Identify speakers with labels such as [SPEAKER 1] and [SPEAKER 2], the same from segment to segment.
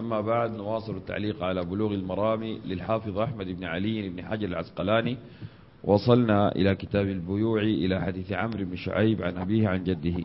[SPEAKER 1] أما بعد، نواصل التعليق على بلوغ المرام للحافظ أحمد بن علي بن حجر العسقلاني. وصلنا إلى كتاب البيوع إلى حديث عمرو بن شعيب عن أبيه عن جده.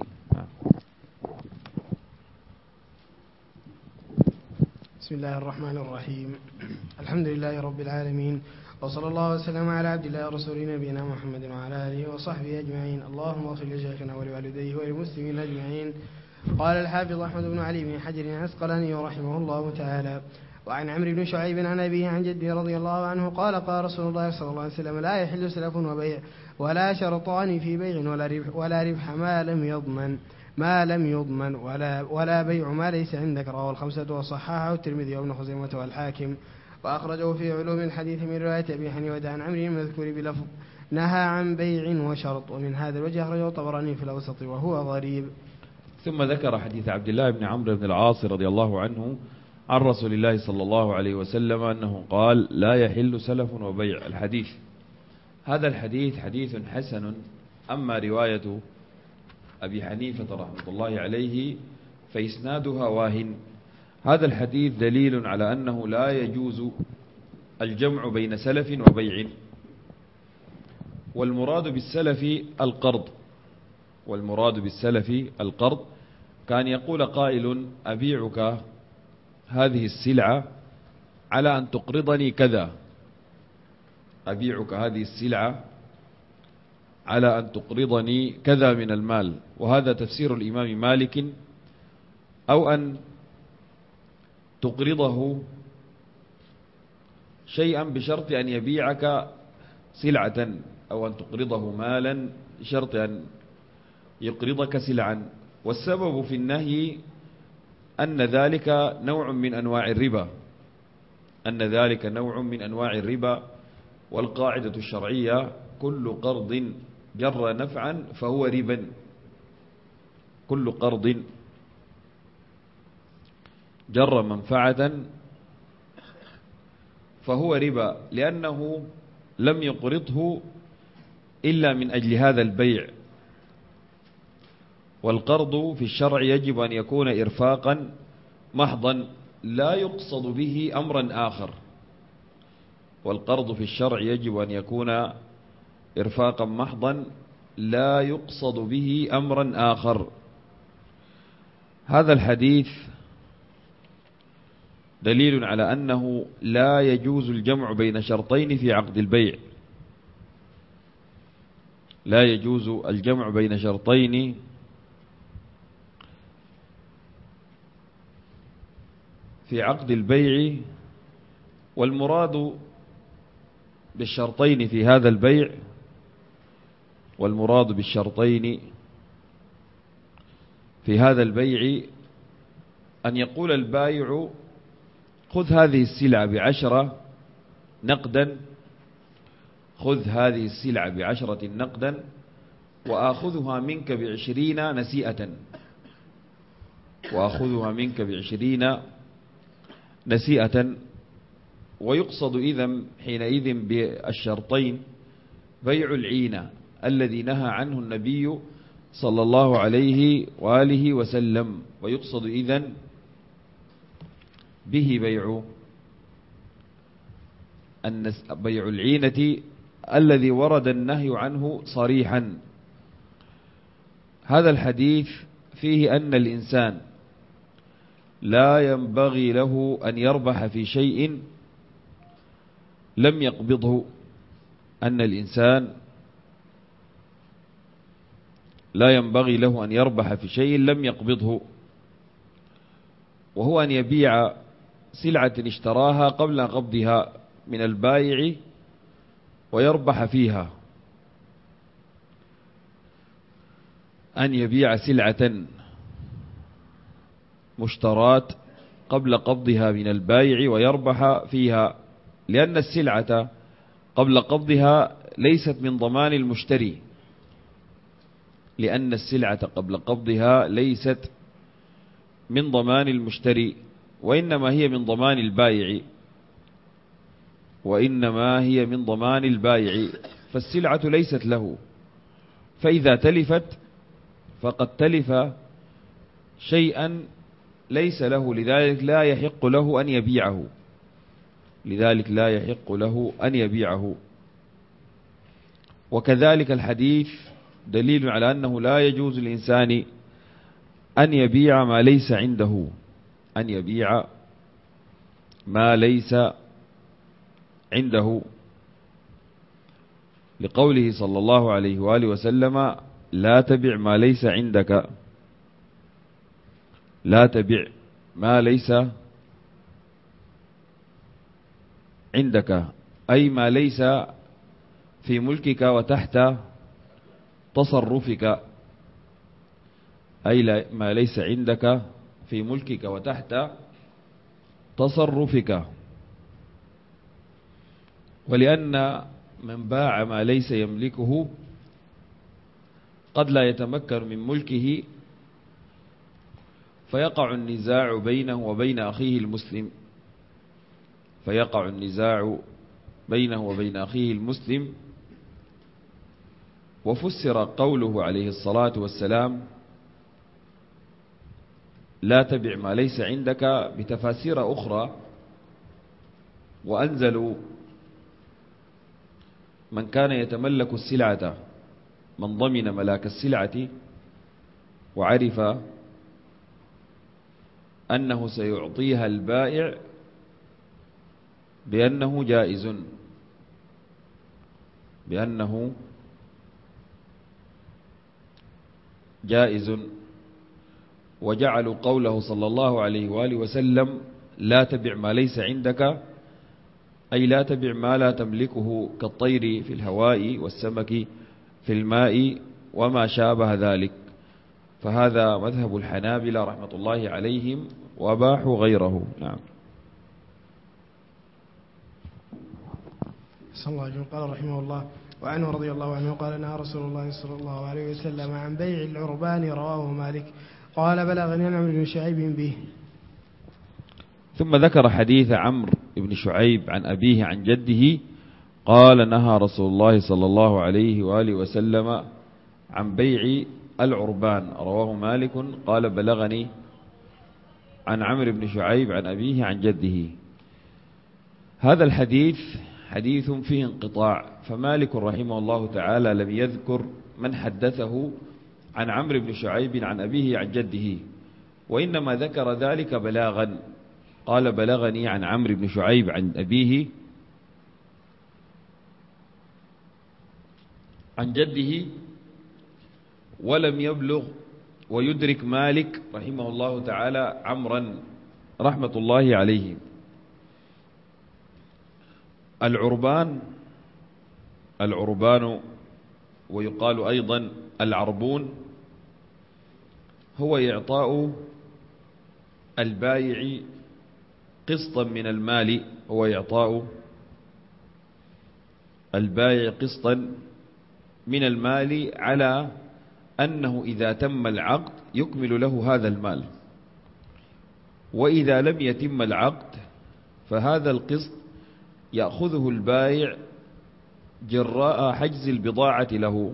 [SPEAKER 2] بسم الله الرحمن الرحيم. الحمد لله رب العالمين، وصلى الله وسلم على عبد الله ورسوله نبينا محمد وعلى آله وصحبه أجمعين. اللهم اغفر لشيخنا ولوالديه وللمسلمين أجمعين. قال الحافظ أحمد بن علي بن حجر العسقلاني رحمه الله تعالى: وعن عمرو بن شعيب عن أبيه عن جده رضي الله عنه قال: قال رسول الله صلى الله عليه وسلم: لا يحل سلف وبيع ولا شرطان في بيع ولا ربح ما لم يضمن ولا بيع ما ليس عندك. رواه الخمسة وصححه الترمذي وابن خزيمة والحاكم، وأخرجه في علوم الحديث من رواية أبي حنيفة عن عمرو المذكور بلفظ: نهى عن بيع وشرط. ومن هذا الوجه أخرجه الطبراني في الأوسط وهو غريب.
[SPEAKER 1] ثم ذكر حديث عبد الله بن عمرو بن العاص رضي الله عنه عن رسول الله صلى الله عليه وسلم أنه قال: لا يحل سلف وبيع. الحديث هذا الحديث حديث حسن. أما رواية أبي حنيفة رحمة الله عليه فإسنادها واهن. هذا الحديث دليل على أنه لا يجوز الجمع بين سلف وبيع، والمراد بالسلف القرض. كان يقول قائل: أبيعك هذه السلعة على أن تقرضني كذا، أبيعك هذه السلعة على أن تقرضني كذا من المال. وهذا تفسير الإمام مالك، أو أن تقرضه شيئا بشرط أن يبيعك سلعة، أو أن تقرضه مالا بشرط أن يقرضك سلعا. والسبب في النهي أن ذلك نوع من أنواع الربا، والقاعدة الشرعية: كل قرض جر نفعا فهو ربا. كل قرض جر منفعة فهو ربا، لأنه لم يقرضه إلا من أجل هذا البيع. والقرض في الشرع يجب أن يكون إرفاقا محضا لا يقصد به أمرا آخر. والقرض في الشرع يجب أن يكون إرفاقا محضا لا يقصد به أمرا آخر. هذا الحديث دليل على أنه لا يجوز الجمع بين شرطين في عقد البيع. لا يجوز الجمع بين شرطين في عقد البيع. والمراد بالشرطين في هذا البيع أن يقول البائع: خذ هذه السلعة ب10 نقدا، خذ هذه السلعة ب10 نقدا، وآخذها منك ب20 نسيئة. ويقصد حينئذ بالشرطين بيع العينة الذي نهى عنه النبي صلى الله عليه وآله وسلم. ويقصد به بيع العينة الذي ورد النهي عنه صريحا. هذا الحديث فيه أن الإنسان لا ينبغي له أن يربح في شيء لم يقبضه. أن الإنسان لا ينبغي له أن يربح في شيء لم يقبضه، وهو أن يبيع سلعة اشتراها قبل قبضها من البائع ويربح فيها. أن يبيع سلعة مشترات قبل قبضها من البائع ويربح فيها، لأن السلعة قبل قبضها ليست من ضمان المشتري، وإنما هي من ضمان البائع. فالسلعة ليست له، فإذا تلفت فقد تلف شيئا ليس له، لذلك لا يحق له أن يبيعه، لذلك لا يحق له أن يبيعه. وكذلك الحديث دليل على أنه لا يجوز للإنسان أن يبيع ما ليس عنده، أن يبيع ما ليس عنده، لقوله صلى الله عليه وآله وسلم: لا تبع ما ليس عندك، لا تبع ما ليس عندك، أي ما ليس في ملكك وتحت تصرفك، أي ما ليس عندك في ملكك وتحت تصرفك. ولأن من باع ما ليس يملكه قد لا يتمكن من ملكه، فيقع النزاع بينه وبين أخيه المسلم، فيقع النزاع بينه وبين أخيه المسلم. وفسر قوله عليه الصلاة والسلام: لا تبع ما ليس عندك، بتفاسير أخرى، وأنزلوا: من كان يتملك السلعة، من ضمن ملاك السلعة وعرف أنه سيعطيها البائع بأنه جائز، بأنه جائز. وجعلوا قوله صلى الله عليه وآله وسلم: لا تبع ما ليس عندك، أي لا تبع ما لا تملكه، كالطير في الهواء والسمك في الماء وما شابه ذلك. فهذا مذهب الحنابلة رحمة الله عليهم، وأباحوا غيره. نعم.
[SPEAKER 2] صلى الله عليه وسلم. قال رحمه الله: وعنه رضي الله عنه قال: نهى رسول الله صلى الله عليه وسلم عن بيع العربان، رواه مالك. قال: بلغني عمرو بن شعيب به.
[SPEAKER 1] ثم ذكر حديث عمرو بن شعيب عن أبيه عن جده قال: نهى رسول الله صلى الله عليه وآله وسلم عن بيع العربان، رواه مالك. قال: بلغني عن عمرو بن شعيب عن أبيه عن جده. هذا الحديث حديث فيه انقطاع، فمالك رحمه الله تعالى لم يذكر من حدثه عن عمرو بن شعيب عن أبيه عن جده، وإنما ذكر ذلك بلاغا. قال: بلغني عن عمرو بن شعيب عن أبيه عن جده، ولم يبلغ ويدرك مالك رحمه الله تعالى عمرا رحمة الله عليه. العربان ويقال أيضا العربون، هو إعطاء البائع قسطا من المال، هو إعطاء البائع قسطا من المال على أنه إذا تم العقد يكمل له هذا المال، وإذا لم يتم العقد فهذا القسط يأخذه البائع جراء حجز البضاعة له.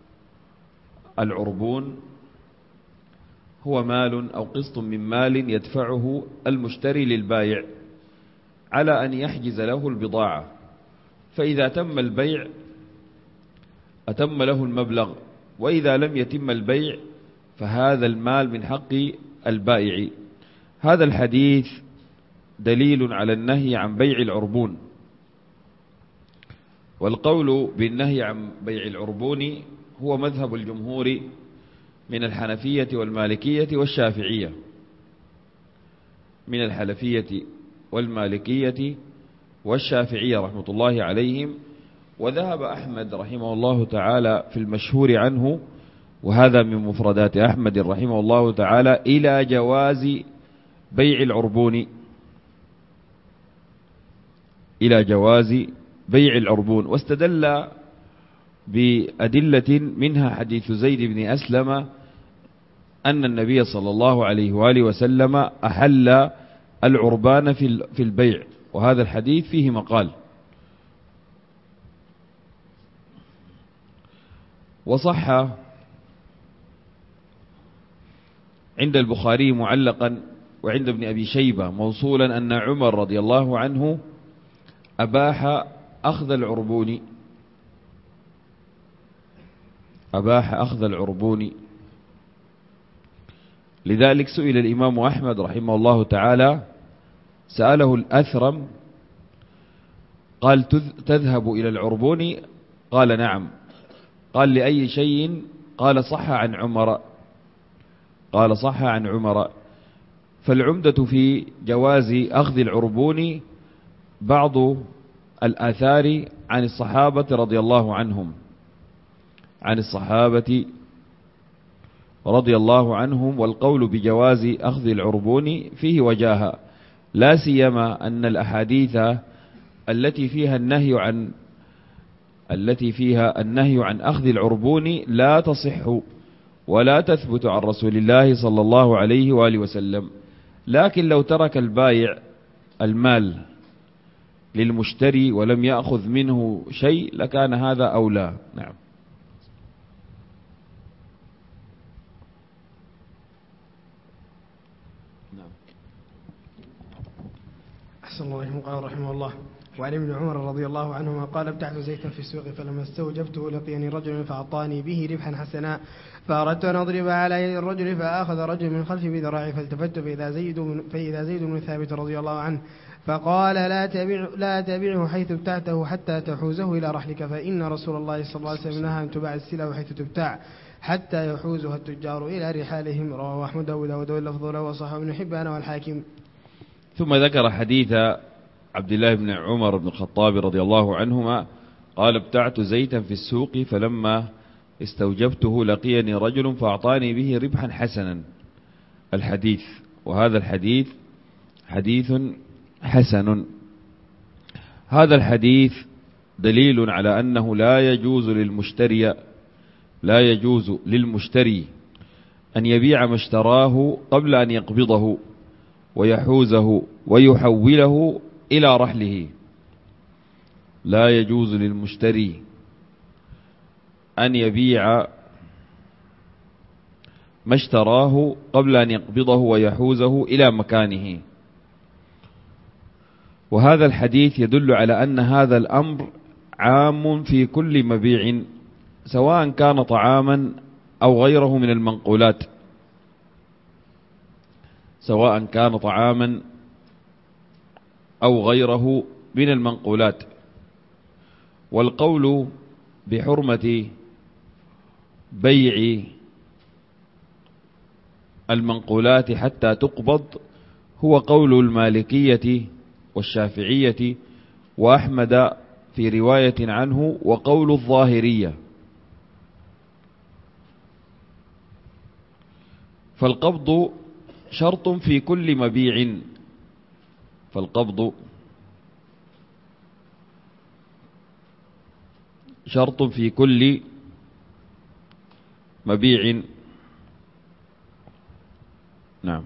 [SPEAKER 1] العربون هو مال أو قسط من مال يدفعه المشتري للبائع على أن يحجز له البضاعة، فإذا تم البيع أتم له المبلغ، وإذا لم يتم البيع فهذا المال من حق البائع. هذا الحديث دليل على النهي عن بيع العربون، والقول بالنهي عن بيع العربون هو مذهب الجمهور من الحنفية والمالكية والشافعية، من الحنفية والمالكية والشافعية رحمة الله عليهم. وذهب أحمد رحمه الله تعالى في المشهور عنه، وهذا من مفردات أحمد رحمه الله تعالى، إلى جواز بيع العربون، إلى جواز بيع العربون. واستدل بأدلة منها حديث زيد بن أسلم أن النبي صلى الله عليه وآله وسلم أحل العربان في البيع، وهذا الحديث فيه مقال. وصح عند البخاري معلقا وعند ابن أبي شيبة موصولا أن عمر رضي الله عنه أباح أخذ العربون. لذلك سئل الإمام أحمد رحمه الله تعالى، سأله الأثرم قال تذهب إلى العربون؟ قال نعم. قال لأي شيء؟ قال صح عن عمر. فالعمدة في جواز أخذ العربون بعض الآثار عن الصحابة رضي الله عنهم، والقول بجواز أخذ العربون فيه وجاهة، لا سيما أن الأحاديث التي فيها النهي عن أخذ العربون لا تصح ولا تثبت عن رسول الله صلى الله عليه وآله وسلم. لكن لو ترك البائع المال للمشتري ولم يأخذ منه شيء لكان هذا أولى. نعم.
[SPEAKER 2] أحسن الله إليكم. قال رحمه الله: وعن ابن عمر رضي الله عنهما قال: ابتعت زيتا في السوق فلما استوجبته لقيني رجل فأعطاني به ربحا حسنا، فأردت أن أضرب على يد الرجل فأخذ رجل من خلفي بذراعي، فالتفت فإذا زيد بن ثابت رضي الله عنه فقال: لا تبعه حيث ابتعته حتى تحوزه إلى رحلك، فإن رسول الله صلى الله عليه وسلم نهى أن تباع السلع حيث تبتاع حتى يحوزها التجار إلى رحالهم. رواه أحمد وداود واللفظ له وصححه ابن حبان والحاكم.
[SPEAKER 1] ثم ذكر حديث عبد الله بن عمر بن الخطاب رضي الله عنهما قال: ابتعت زيتا في السوق فلما استوجبته لقيني رجل فأعطاني به ربحا حسنا. الحديث، وهذا الحديث حديث حسن. هذا الحديث دليل على أنه لا يجوز للمشتري أن يبيع ما اشتراه قبل أن يقبضه ويحوزه ويحوله إلى رحله. لا يجوز للمشتري أن يبيع ما اشتراه قبل أن يقبضه ويحوزه إلى مكانه. وهذا الحديث يدل على أن هذا الأمر عام في كل مبيع، سواء كان طعاما أو غيره من المنقولات، والقول بحرمة بيع المنقولات حتى تقبض هو قول المالكية والشافعية وأحمد في رواية عنه، وقول الظاهرية. فالقبض شرط في كل مبيع، نعم.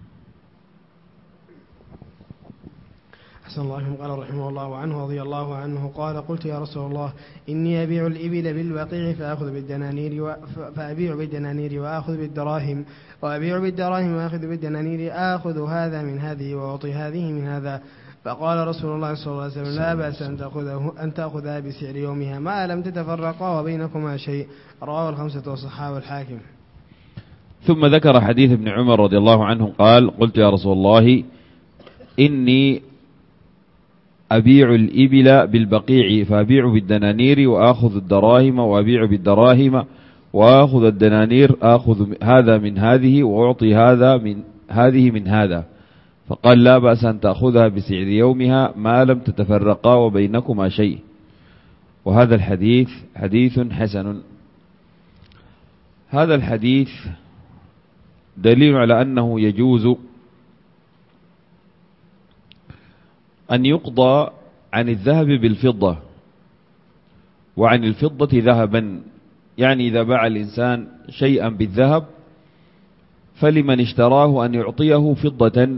[SPEAKER 2] أحسن الله. قال رحمه الله عنه رضي الله عنه قال: قلت يا رسول الله إني أبيع الإبل بالبقيع فأبيع بالدنانير وآخذ بالدراهم، وأبيع بالدراهم وآخذ بالدنانير، آخذ هذا من هذه وأعطي هذه من هذا. فقال رسول الله صلى الله عليه وسلم: لا بأس أن تأخذها بسعر يومها ما لم تتفرقا وبينكما شيء. رواه الخمسة وصححه الحاكم.
[SPEAKER 1] ثم ذكر حديث ابن عمر رضي الله عنه قال: قلت يا رسول الله إني أبيع الإبل بالبقيع فأبيع بالدنانير وآخذ الدراهم، وأبيع بالدراهم وآخذ الدنانير، آخذ هذا من هذه وأعطي هذا من هذه من هذا. فقال: لا بأس أن تأخذها بسعر يومها ما لم تتفرقا وبينكما شيء. وهذا الحديث حديث حسن. هذا الحديث دليل على أنه يجوز أن يقضى عن الذهب بالفضة وعن الفضة ذهبا. يعني إذا باع الإنسان شيئا بالذهب فلمن اشتراه أن يعطيه فضة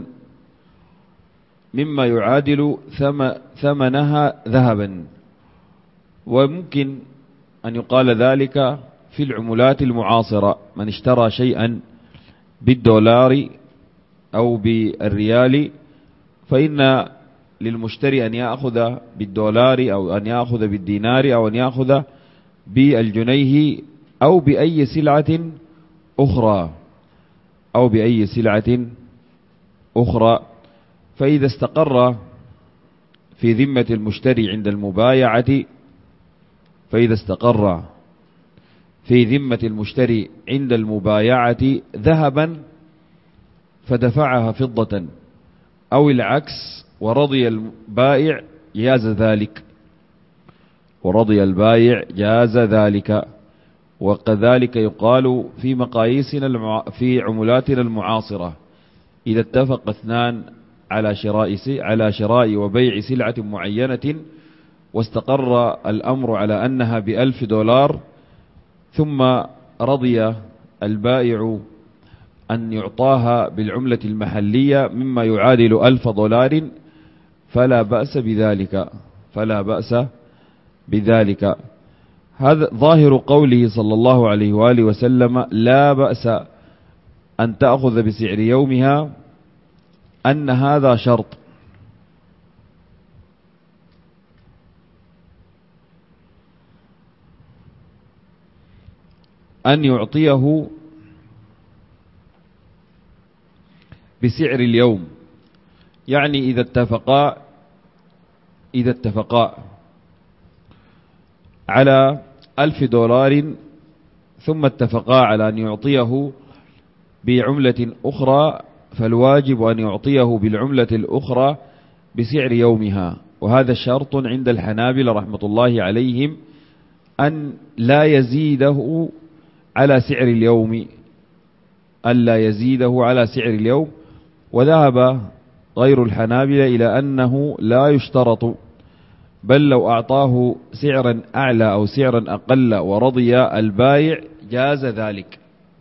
[SPEAKER 1] مما يعادل ثمنها ذهبا. وممكن أن يقال ذلك في العملات المعاصرة: من اشترى شيئا بالدولار أو بالريال فإن للمشتري أن يأخذ بالدولار أو أن يأخذ بالدينار أو أن يأخذ بالجنيه أو بأي سلعة أخرى فإذا استقر في ذمة المشتري عند المبايعة ذهبا فدفعها فضة أو العكس ورضي البائع جاز ذلك. وكذلك يقال في مقاييسنا في عملاتنا المعاصرة إذا اتفق اثنان على شراء وبيع سلعة معينة واستقر الأمر على أنها $1000 ثم رضي البائع أن يعطاها بالعملة المحلية مما يعادل $1000 فلا بأس بذلك. هذا ظاهر قوله صلى الله عليه وآله وسلم لا بأس أن تأخذ بسعر يومها، أن هذا شرط أن يعطيه بسعر اليوم. يعني إذا اتفقا على $1000 ثم اتفقا على أن يعطيه بعملة أخرى، فالواجب أن يعطيه بالعملة الأخرى بسعر يومها. وهذا شرط عند الحنابلة رحمة الله عليهم أن لا يزيده على سعر اليوم. وذهب غير الحنابلة إلى أنه لا يشترط، بل لو أعطاه سعرا أعلى أو سعرا أقل ورضي البائع جاز ذلك.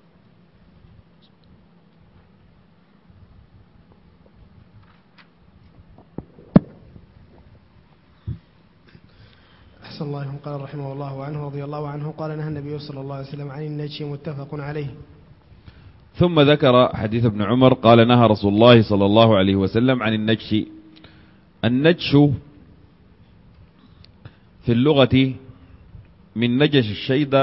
[SPEAKER 2] أحسن الله إليكم. قال رحمه الله عنه رضي الله عنه قال نهى النبي صلى الله عليه وسلم عن النجش متفق عليه.
[SPEAKER 1] ثم ذكر حديث ابن عمر قال نهى رسول الله صلى الله عليه وسلم عن النجش. النجش في اللغة من نجش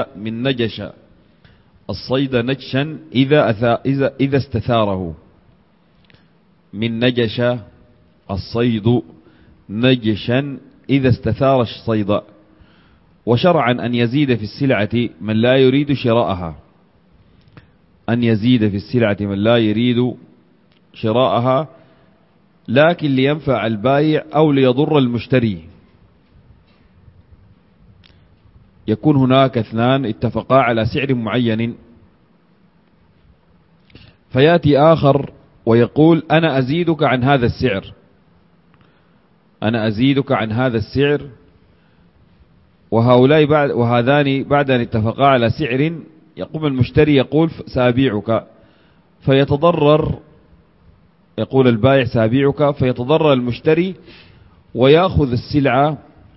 [SPEAKER 1] الصيد نجشا إذا استثاره. من نجش الصيد نجشا إذا استثار الصيد. وشرعا أن يزيد في السلعة من لا يريد شراءها لكن لينفع البائع أو ليضر المشتري. يكون هناك اثنان اتفقا على سعر معين، فيأتي آخر ويقول أنا أزيدك عن هذا السعر، وهذان بعد أن اتفقا على سعر يقوم المشتري يقول سأبيعك، يقول البائع سأبيعك، فيتضرر المشتري ويأخذ السلعة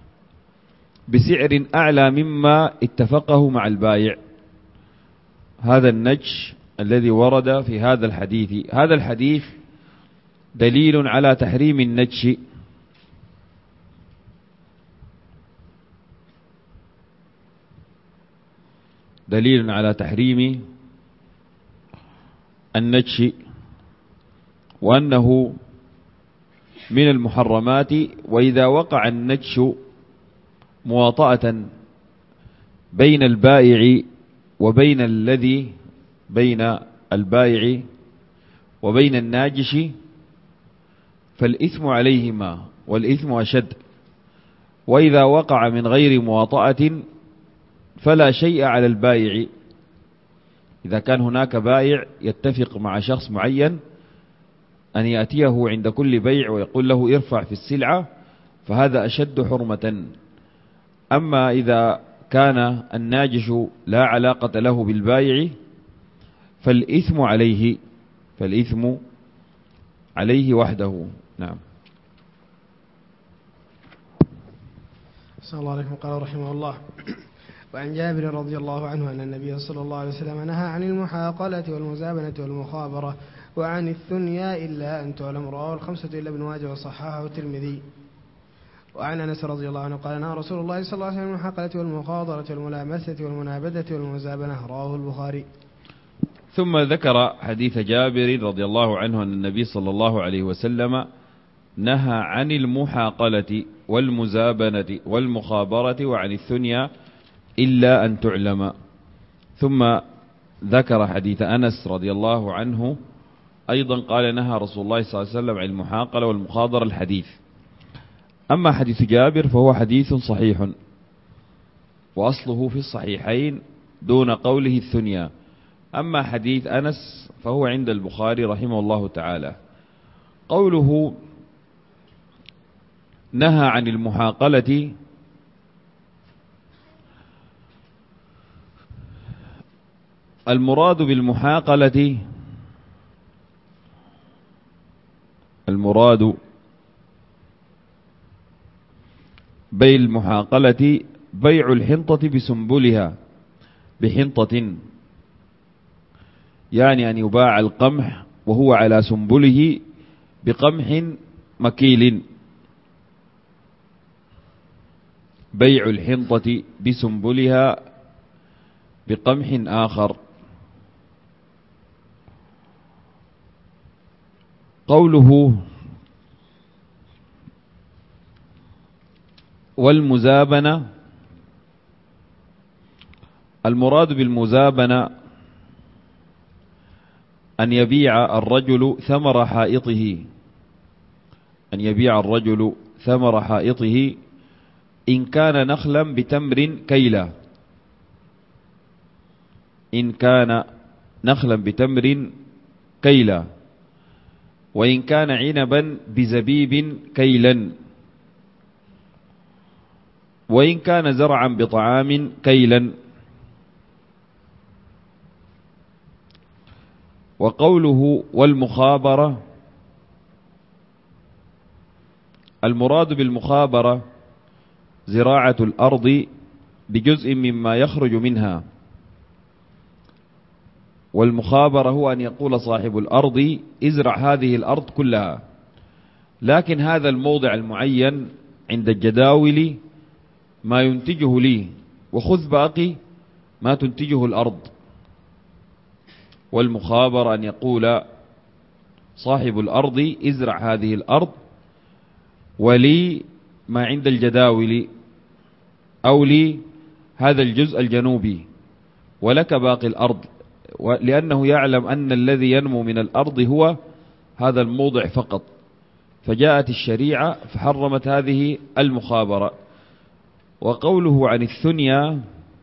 [SPEAKER 1] بسعر أعلى مما اتفقه مع البائع. هذا النجش الذي ورد في هذا الحديث. هذا الحديث دليل على تحريم النجش. وأنه من المحرمات. وإذا وقع النجش مواطأة بين البائع وبين البائع وبين الناجش فالإثم عليهما والإثم أشد. وإذا وقع من غير مواطأة فلا شيء على البائع. إذا كان هناك بائع يتفق مع شخص معين أن يأتيه عند كل بيع ويقول له ارفع في السلعة فهذا أشد حرمة. أما إذا كان الناجش لا علاقة له بالبائع فالإثم عليه وحده. نعم.
[SPEAKER 2] صلى الله عليه وسلم. قال رحمه الله وعن جابر رضي الله عنه أن النبي صلى الله عليه وسلم نهى عن المحاقلة والمزابنة والمخابرة وعن الثنيا إلا أن تعلم. رواه الخمسة إلا ابن ماجه وصححه الترمذي. وعن أنس رضي الله عنه قال نهى رسول الله صلى الله عليه وسلم عن المحاقلة والمخاضرة والملامسة والمنابذة والمزابنة. رواه البخاري.
[SPEAKER 1] ثم ذكر حديث جابر رضي الله عنه أن النبي صلى الله عليه وسلم نهى عن المحاقلة والمزابنة والمخابرة وعن الثنيا إلا أن تعلم. ثم ذكر حديث أنس رضي الله عنه أيضا قال نهى رسول الله صلى الله عليه وسلم عن المحاقلة والمخاضرة الحديث. أما حديث جابر فهو حديث صحيح وأصله في الصحيحين دون قوله الثنيا. أما حديث أنس فهو عند البخاري رحمه الله تعالى. قوله نهى عن المحاقلة المراد بالمحاقلة بالمحاقلة بيع الحنطة بسنبلها بحنطة، يعني أن يباع القمح وهو على سنبله بقمح مكيل. بيع الحنطة بسنبلها بقمح آخر. قوله والمزابنة المراد بالمزابنة أن يبيع الرجل ثمر حائطه إن كان نخلا بتمر كيلا، وإن كان عنبا بزبيب كيلا، وإن كان زرعا بطعام كيلا. وقوله والمخابرة المراد بالمخابرة زراعة الأرض بجزء مما يخرج منها. والمخابرة هو أن يقول صاحب الأرض ازرع هذه الأرض كلها، لكن هذا الموضع المعين عند الجداول ما ينتجه لي، وخذ باقي ما تنتجه الأرض. والمخابرة أن يقول صاحب الأرض ازرع هذه الأرض ولي ما عند الجداول، أو لي هذا الجزء الجنوبي ولك باقي الأرض، لأنه يعلم أن الذي ينمو من الأرض هو هذا الموضع فقط. فجاءت الشريعة فحرمت هذه المخابرة. وقوله عن الثنيا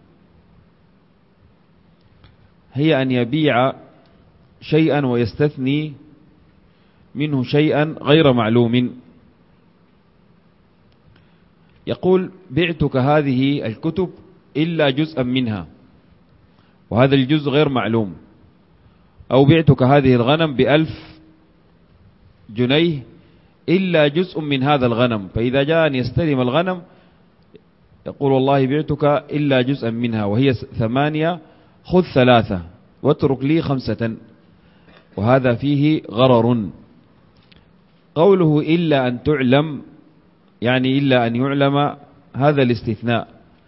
[SPEAKER 1] هي أن يبيع شيئا ويستثني منه شيئا غير معلوم. يقول بعتك هذه الكتب إلا جزءا منها، وهذا الجزء غير معلوم. أو بعتك هذه الغنم ب1000 جنيه إلا جزء من هذا الغنم، فإذا جاء أن يستلم الغنم يقول والله بعتك إلا جزءا منها وهي 8، خذ 3 واترك لي 5، وهذا فيه غرر. قوله إلا أن تعلم يعني إلا أن يعلم، هذا الاستثناء.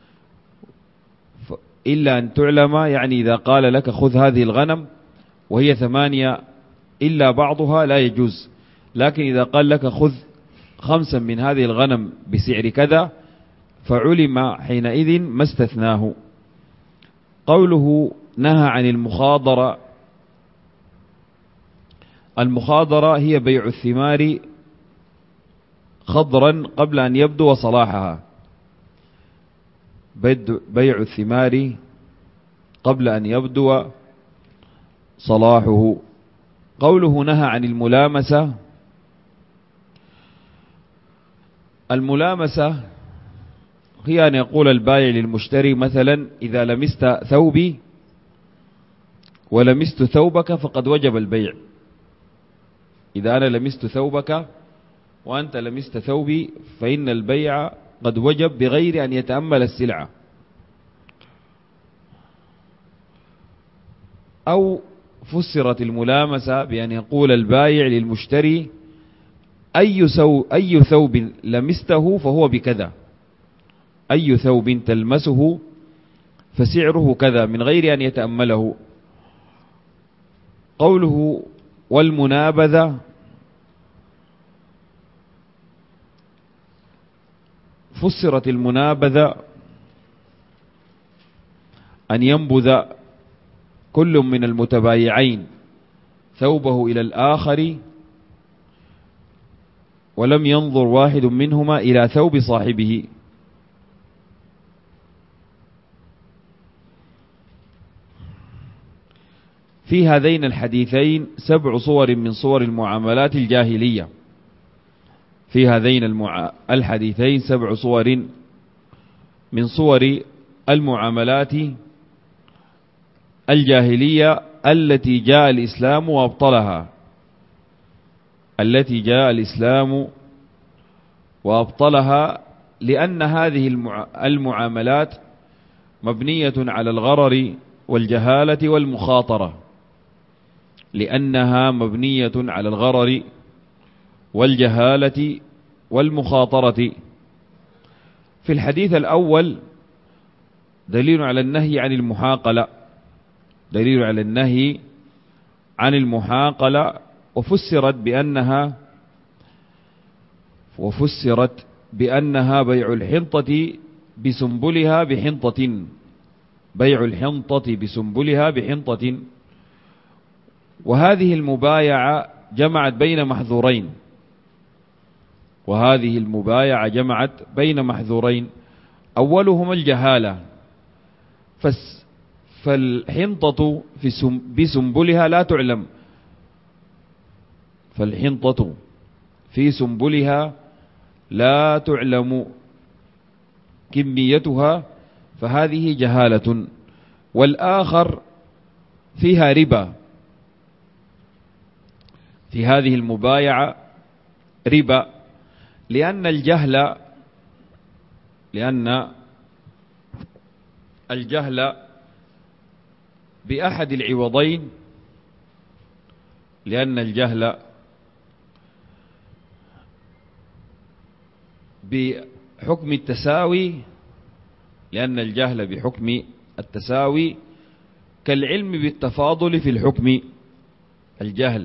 [SPEAKER 1] إلا أن تعلم يعني إذا قال لك خذ هذه الغنم وهي 8 إلا بعضها لا يجوز، لكن إذا قال لك خذ 5 من هذه الغنم بسعر كذا فعلم حينئذ ما استثناه. قوله نهى عن المخاضرة هي بيع الثمار خضرا قبل أن يبدو صلاحها. بيع الثمار قبل أن يبدو صلاحه. قوله نهى عن الملامسة هي أن يقول البائع للمشتري مثلا إذا لمست ثوبي ولمست ثوبك فقد وجب البيع. إذا أنا لمست ثوبك وأنت لمست ثوبي فإن البيع قد وجب بغير أن يتأمل السلعة. أو فسرت الملامسة بأن يقول البائع للمشتري أي ثوب لمسته فهو بكذا، أي ثوب تلمسه فسعره كذا، من غير أن يتأمله. قوله والمنابذة فسرت المنابذة أن ينبذ كل من المتبايعين ثوبه إلى الآخر ولم ينظر واحد منهما إلى ثوب صاحبه. في هذين الحديثين 7 صور من صور المعاملات الجاهلية. في هذين الحديثين 7 صور من صور المعاملات الجاهلية التي جاء الإسلام وأبطلها، التي جاء الإسلام وأبطلها، لأن هذه المعاملات مبنية على الغرر والجهالة والمخاطرة، لأنها مبنية على الغرر والجهالة والمخاطرة. في الحديث الأول دليل على النهي عن المحاقلة، دليل على النهي عن المحاقلة، وفسرت بأنها بيع الحنطة بسنبلها بحنطة، بيع الحنطة بسنبلها بحنطة. وهذه المبايعة جمعت بين محظورين، وهذه المبايعة جمعت بين محظورين، أولهما الجهالة، فالحنطة بسنبلها لا تعلم، فالحنطة في سنبلها لا تعلم كميتها، فهذه جهالة. والآخر فيها ربا، في هذه المبايعة ربا، لأن الجهل بأحد العوضين، لأن الجهل بحكم التساوي، لأن الجهل بحكم التساوي كالعلم بالتفاضل في الحكم. الجهل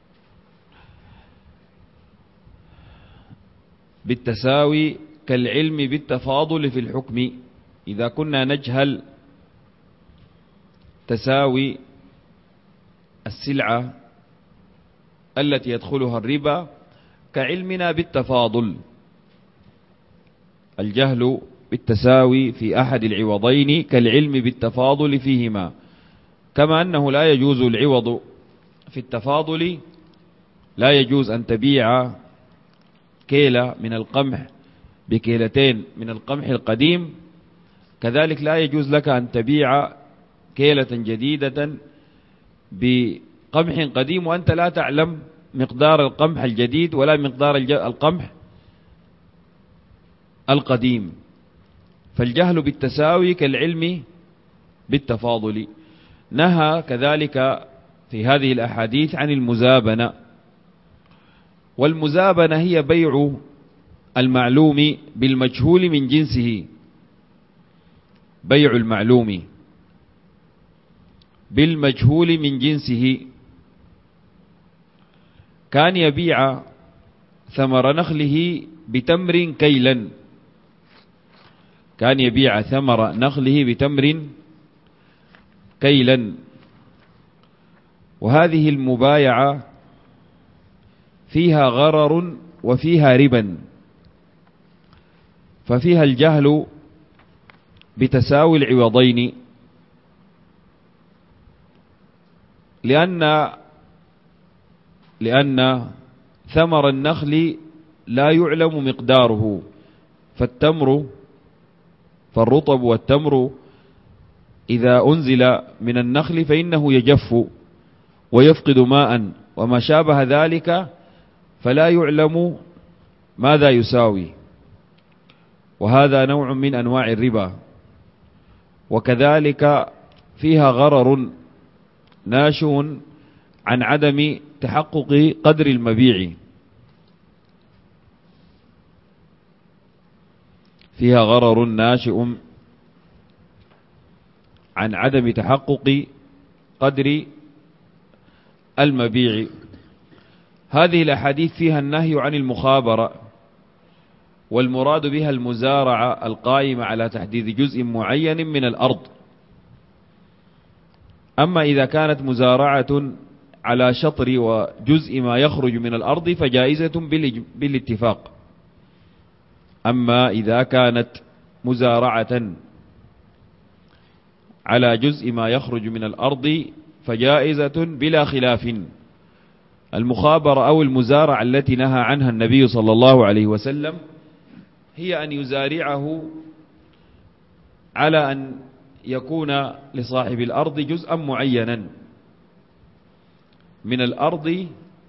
[SPEAKER 1] بالتساوي كالعلم بالتفاضل في الحكم. إذا كنا نجهل تساوي السلعة التي يدخلها الربا كعلمنا بالتفاضل. الجهل بالتساوي في أحد العوضين كالعلم بالتفاضل فيهما، كما أنه لا يجوز العوض في التفاضل، لا يجوز أن تبيع كيلة من القمح بكيلتين من القمح القديم، كذلك لا يجوز لك أن تبيع كيلة جديدة بقمح قديم وأنت لا تعلم مقدار القمح الجديد ولا مقدار القمح القديم. فالجهل بالتساوي كالعلم بالتفاضل. نهى كذلك في هذه الأحاديث عن المزابنة، والمزابنة هي بيع المعلوم بالمجهول من جنسه، بيع المعلوم بالمجهول من جنسه. كان يبيع ثمر نخله بتمر كيلا، كان يبيع ثمر نخله بتمر كيلا. وهذه المبايعة فيها غرر وفيها ربا، ففيها الجهل بتساوي العوضين، لأن ثمر النخل لا يعلم مقداره، فالرطب والتمر إذا أنزل من النخل فإنه يجف ويفقد ماء وما شابه ذلك، فلا يعلم ماذا يساوي، وهذا نوع من أنواع الربا. وكذلك فيها غرر، ناشئ عن عدم تحقق قدر المبيع، فيها غرر ناشئ عن عدم تحقق قدر المبيع. هذه الأحاديث فيها النهي عن المخابرة، والمراد بها المزارعة القائمة على تحديد جزء معين من الأرض. أما إذا كانت مزارعة على شطر وجزء ما يخرج من الأرض فجائزة بالاتفاق. أما إذا كانت مزارعة على جزء ما يخرج من الأرض فجائزة بلا خلاف. المخابرة أو المزارعة التي نهى عنها النبي صلى الله عليه وسلم هي أن يزارعه على أن يكون لصاحب الأرض جزءا معينا من الأرض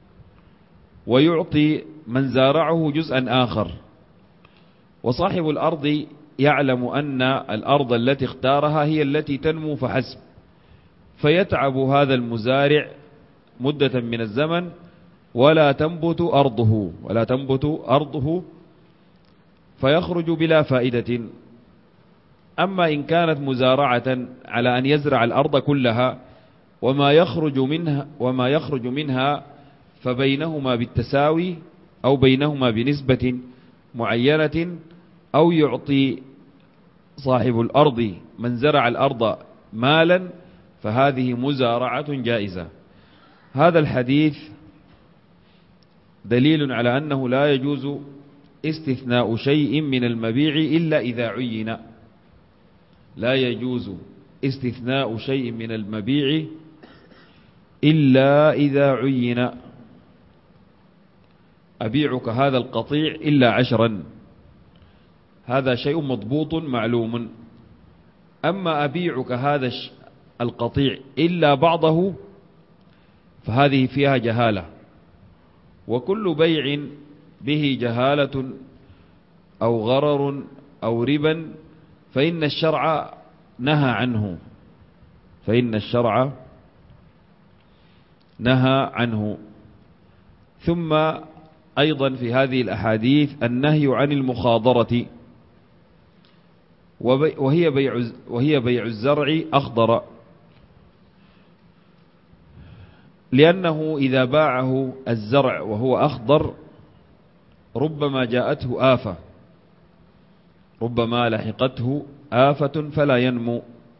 [SPEAKER 1] ويعطي من زارعه جزءا آخر، وصاحب الأرض يعلم أن الأرض التي اختارها هي التي تنمو فحسب، فيتعب هذا المزارع مدة من الزمن ولا تنبت أرضه فيخرج بلا فائدة. أما إن كانت مزارعة على أن يزرع الأرض كلها وما يخرج منها فبينهما بالتساوي أو بينهما بنسبة معينة، أو يعطي صاحب الأرض من زرع الأرض مالا، فهذه مزارعة جائزة. هذا الحديث دليل على أنه لا يجوز استثناء شيء من المبيع إلا إذا عين. لا يجوز استثناء شيء من المبيع إلا إذا عين. أبيعك هذا القطيع إلا 10، هذا شيء مضبوط معلوم. أما أبيعك هذا القطيع إلا بعضه فهذه فيها جهالة، وكل بيع به جهالة أو غرر أو ربا فإن الشرع نهى عنه. ثم أيضا في هذه الأحاديث النهي عن المخاضرة، وهي بيع الزرع أخضر، لأنه إذا باعه الزرع وهو أخضر ربما جاءته آفة، ربما لحقته آفة فلا ينمو.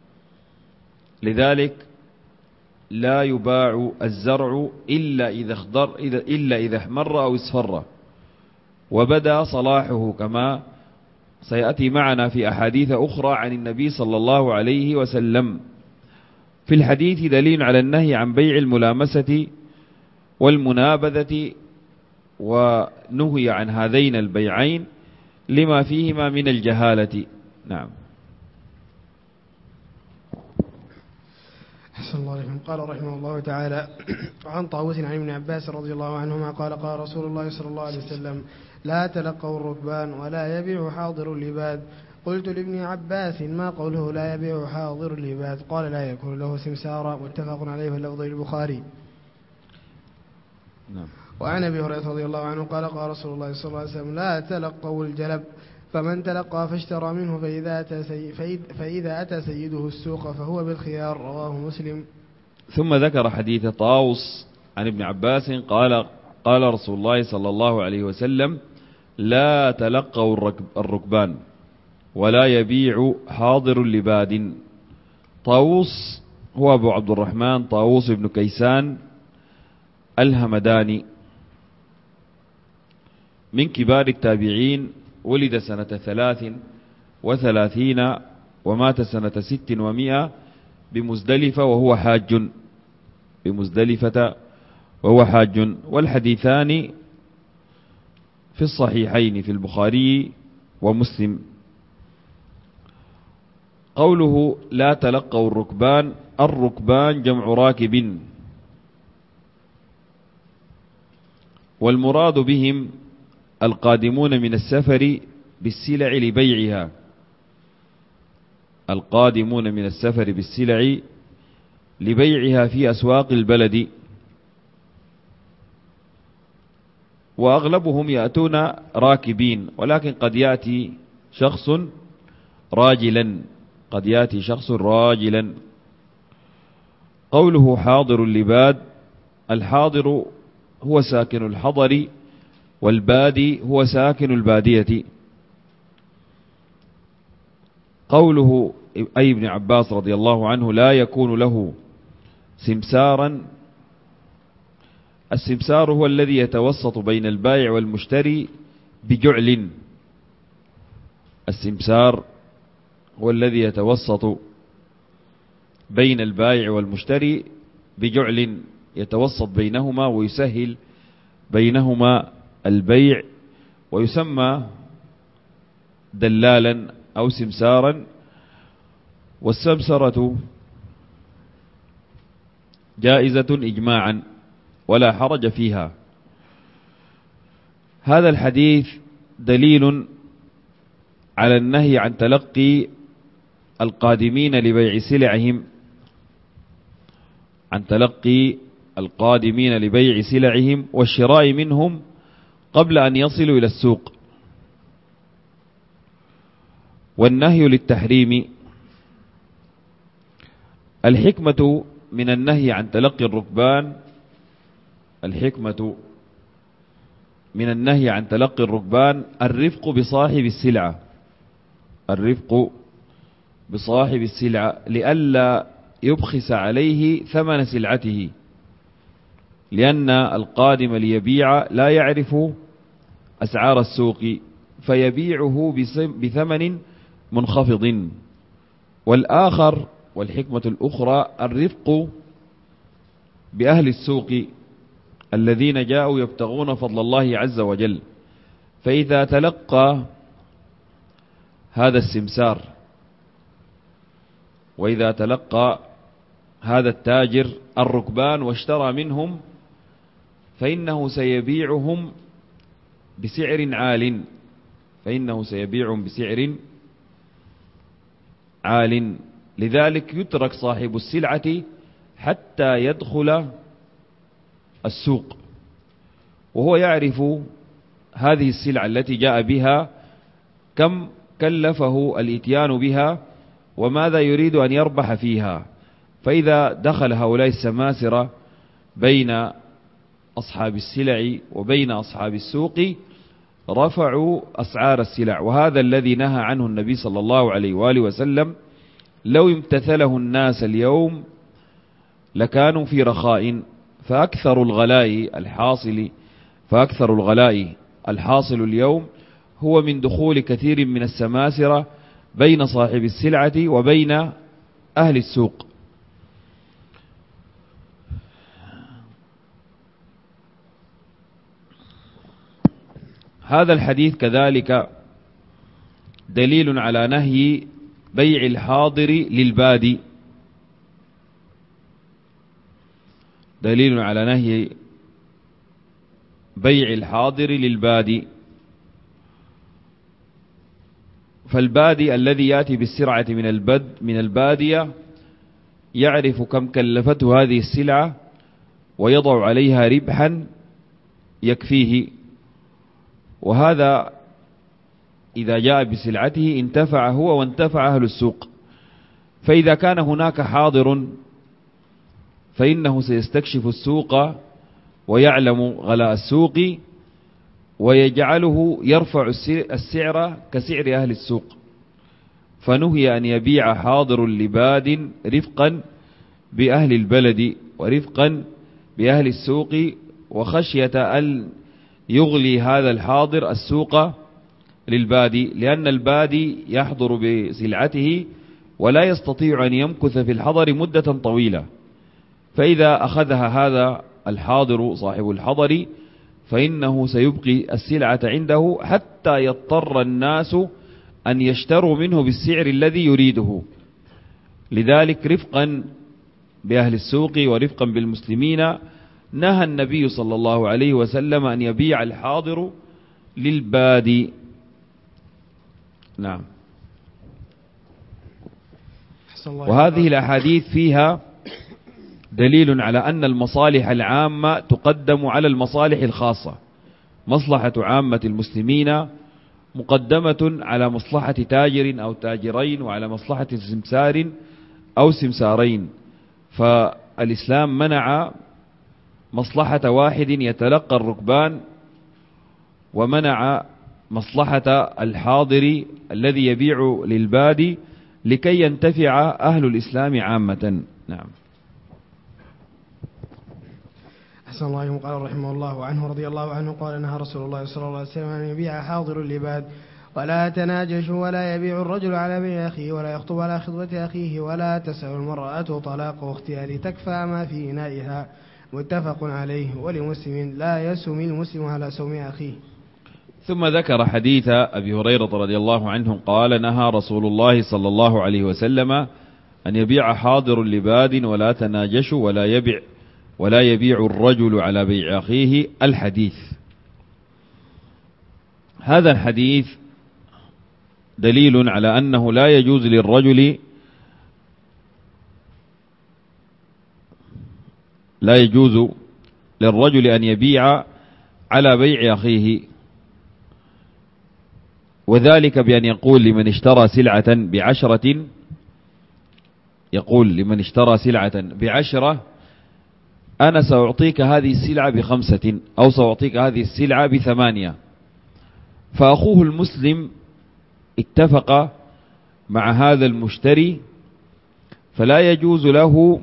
[SPEAKER 1] لذلك لا يباع الزرع إلا إذا احمر أو اصفر وبدا صلاحه، كما سيأتي معنا في أحاديث أخرى عن النبي صلى الله عليه وسلم. في الحديث دليل على النهي عن بيع الملامسة والمنابذة، ونهي عن هذين البيعين لما فيهما من الجهالة. نعم.
[SPEAKER 2] أحسن الله عليكم. قال رحمه الله تعالى: عن طاووس عن ابن عباس رضي الله عنهما قال: قال رسول الله صلى الله عليه وسلم: لا تلقوا الركبان ولا يبيع حاضر اللباد. قلت لابن عباس: ما قوله لا يبيع حاضر اللباد؟ قال: لا يكون له سمسارا. متفق عليه واللفظ للبخاري.
[SPEAKER 1] نعم.
[SPEAKER 2] وعن ابي هريره رضي الله عنه قال: قال رسول الله صلى الله عليه وسلم: لا تلقوا الجلب، فمن تلقى فاشترى منه فإذا أتى سيده السوق فهو بالخيار. رواه مسلم.
[SPEAKER 1] ثم ذكر حديث طاووس عن ابن عباس قال: قال رسول الله صلى الله عليه وسلم: لا تلقوا الركبان ولا يبيع حاضر اللباد. طاووس هو أبو عبد الرحمن طاووس بن كيسان الهمداني، من كبار التابعين، ولد سنة 33 ومات سنة 600 بمزدلفة وهو حاج. والحديثان في الصحيحين في البخاري ومسلم. قوله لا تلقوا الركبان جمع راكب، والمراد بهم القادمون من السفر بالسلع لبيعها، القادمون من السفر بالسلع لبيعها في أسواق البلد، وأغلبهم يأتون راكبين، ولكن قد يأتي شخص راجلا، قد يأتي شخص راجلا. قوله حاضر اللباد، الحاضر هو ساكن الحضر، والبادي هو ساكن البادية. قوله أي ابن عباس رضي الله عنه لا يكون له سمسارا، السمسار هو الذي يتوسط بين البائع والمشتري بجعل، السمسار هو الذي يتوسط بين البائع والمشتري بجعل، يتوسط بينهما ويسهل بينهما البيع، ويسمى دلالا أو سمسارا. والسمسرة جائزة إجماعا ولا حرج فيها. هذا الحديث دليل على النهي عن تلقي القادمين لبيع سلعهم، عن تلقي القادمين لبيع سلعهم والشراء منهم قبل أن يصلوا إلى السوق، والنهي للتحريم. الحكمة من النهي عن تلقي الركبان، الحكمة من النهي عن تلقي الركبان الرفق بصاحب السلعة، الرفق بصاحب السلعة لئلا يبخس عليه ثمن سلعته، لأن القادم ليبيع لا يعرف أسعار السوق فيبيعه بثمن منخفض. والآخر والحكمة الأخرى الرفق بأهل السوق الذين جاءوا يبتغون فضل الله عز وجل، فإذا تلقى هذا السمسار وإذا تلقى هذا التاجر الركبان واشترى منهم فإنه سيبيعهم بسعر عال، فإنه سيبيعهم بسعر عال. لذلك يترك صاحب السلعة حتى يدخل السوق وهو يعرف هذه السلعة التي جاء بها كم كلفه الاتيان بها وماذا يريد أن يربح فيها. فإذا دخل هؤلاء السماسرة بين أصحاب السلع وبين أصحاب السوق رفعوا أسعار السلع، وهذا الذي نهى عنه النبي صلى الله عليه وآله وسلم. لو امتثله الناس اليوم لكانوا في رخاء، فأكثر الغلاء الحاصل اليوم هو من دخول كثير من السماسرة بين صاحب السلعة وبين أهل السوق. هذا الحديث كذلك دليل على نهي بيع الحاضر للبادي، دليل على نهي بيع الحاضر للبادي. فالبادي الذي يأتي بالسرعة من البادية يعرف كم كلفته هذه السلعة ويضع عليها ربحا يكفيه، وهذا إذا جاء بسلعته انتفع هو وانتفع أهل السوق. فإذا كان هناك حاضر فإنه سيستكشف السوق ويعلم غلاء السوق ويجعله يرفع السعر كسعر أهل السوق. فنهي أن يبيع حاضر لباد رفقا بأهل البلد ورفقا بأهل السوق، وخشية أن يغلي هذا الحاضر السوق للبادي، لأن البادي يحضر بسلعته ولا يستطيع أن يمكث في الحضر مدة طويلة، فإذا أخذها هذا الحاضر صاحب الحضر فإنه سيبقي السلعة عنده حتى يضطر الناس أن يشتروا منه بالسعر الذي يريده. لذلك رفقا بأهل السوق ورفقا بالمسلمين نهى النبي صلى الله عليه وسلم أن يبيع الحاضر للبادي. نعم. وهذه الأحاديث فيها دليل على أن المصالح العامة تقدم على المصالح الخاصة. مصلحة عامة المسلمين مقدمة على مصلحة تاجر أو تاجرين وعلى مصلحة سمسار أو سمسارين. فالإسلام منع مصلحة واحد يتلقى الركبان، ومنع مصلحة الحاضر الذي يبيع للبادي لكي ينتفع أهل الإسلام عامة. نعم.
[SPEAKER 2] أحسن الله إليكم. قال رحمه الله عنه رضي الله عنه قال نهى رسول الله صلى الله عليه وسلم أن يبيع حاضر اللباد ولا تناجش ولا يبيع الرجل على بيع أخيه ولا يخطب على خطبة أخيه ولا تسأل المرأة طلاق أختها لتكفى ما في إنائها. متفق عليه. ولمسلم لا يسم المسلم على سوم أخيه.
[SPEAKER 1] ثم ذكر حديث أبي هريرة رضي الله عنه قال نهى رسول الله صلى الله عليه وسلم أن يبيع حاضر اللباد ولا تناجش ولا يبيع الرجل على بيع أخيه. الحديث. هذا الحديث دليل على أنه لا يجوز للرجل أن يبيع على بيع أخيه، وذلك بأن يقول لمن اشترى سلعة ب10، يقول لمن اشترى سلعة ب10 أنا سأعطيك هذه السلعة ب5 أو سأعطيك هذه السلعة ب8. فأخوه المسلم اتفق مع هذا المشتري، فلا يجوز له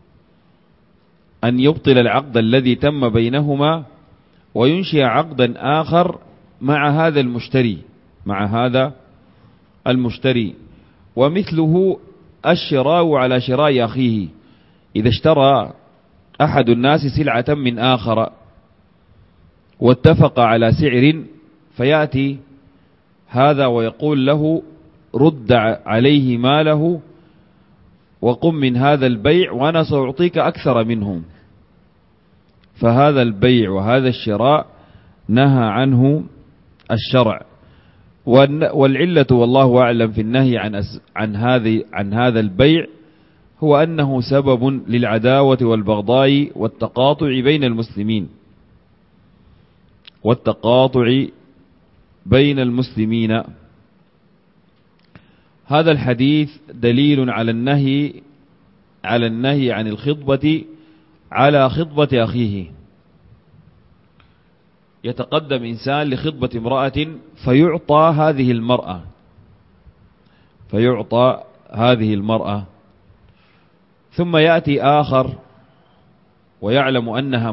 [SPEAKER 1] أن يبطل العقد الذي تم بينهما وينشئ عقدا آخر مع هذا المشتري. ومثله الشراء على شراء أخيه. إذا اشترى أحد الناس سلعة من آخر واتفق على سعر، فيأتي هذا ويقول له رد عليه ماله وقم من هذا البيع وأنا سأعطيك أكثر منهم. فهذا البيع وهذا الشراء نهى عنه الشرع. والعلة والله أعلم في النهي عن هذا البيع هو أنه سبب للعداوة والبغضاء والتقاطع بين المسلمين. هذا الحديث دليل على النهي عن الخطبة على خطبة أخيه. يتقدم إنسان لخطبة امرأة فيعطى هذه المرأة، ثم يأتي آخر ويعلم أنها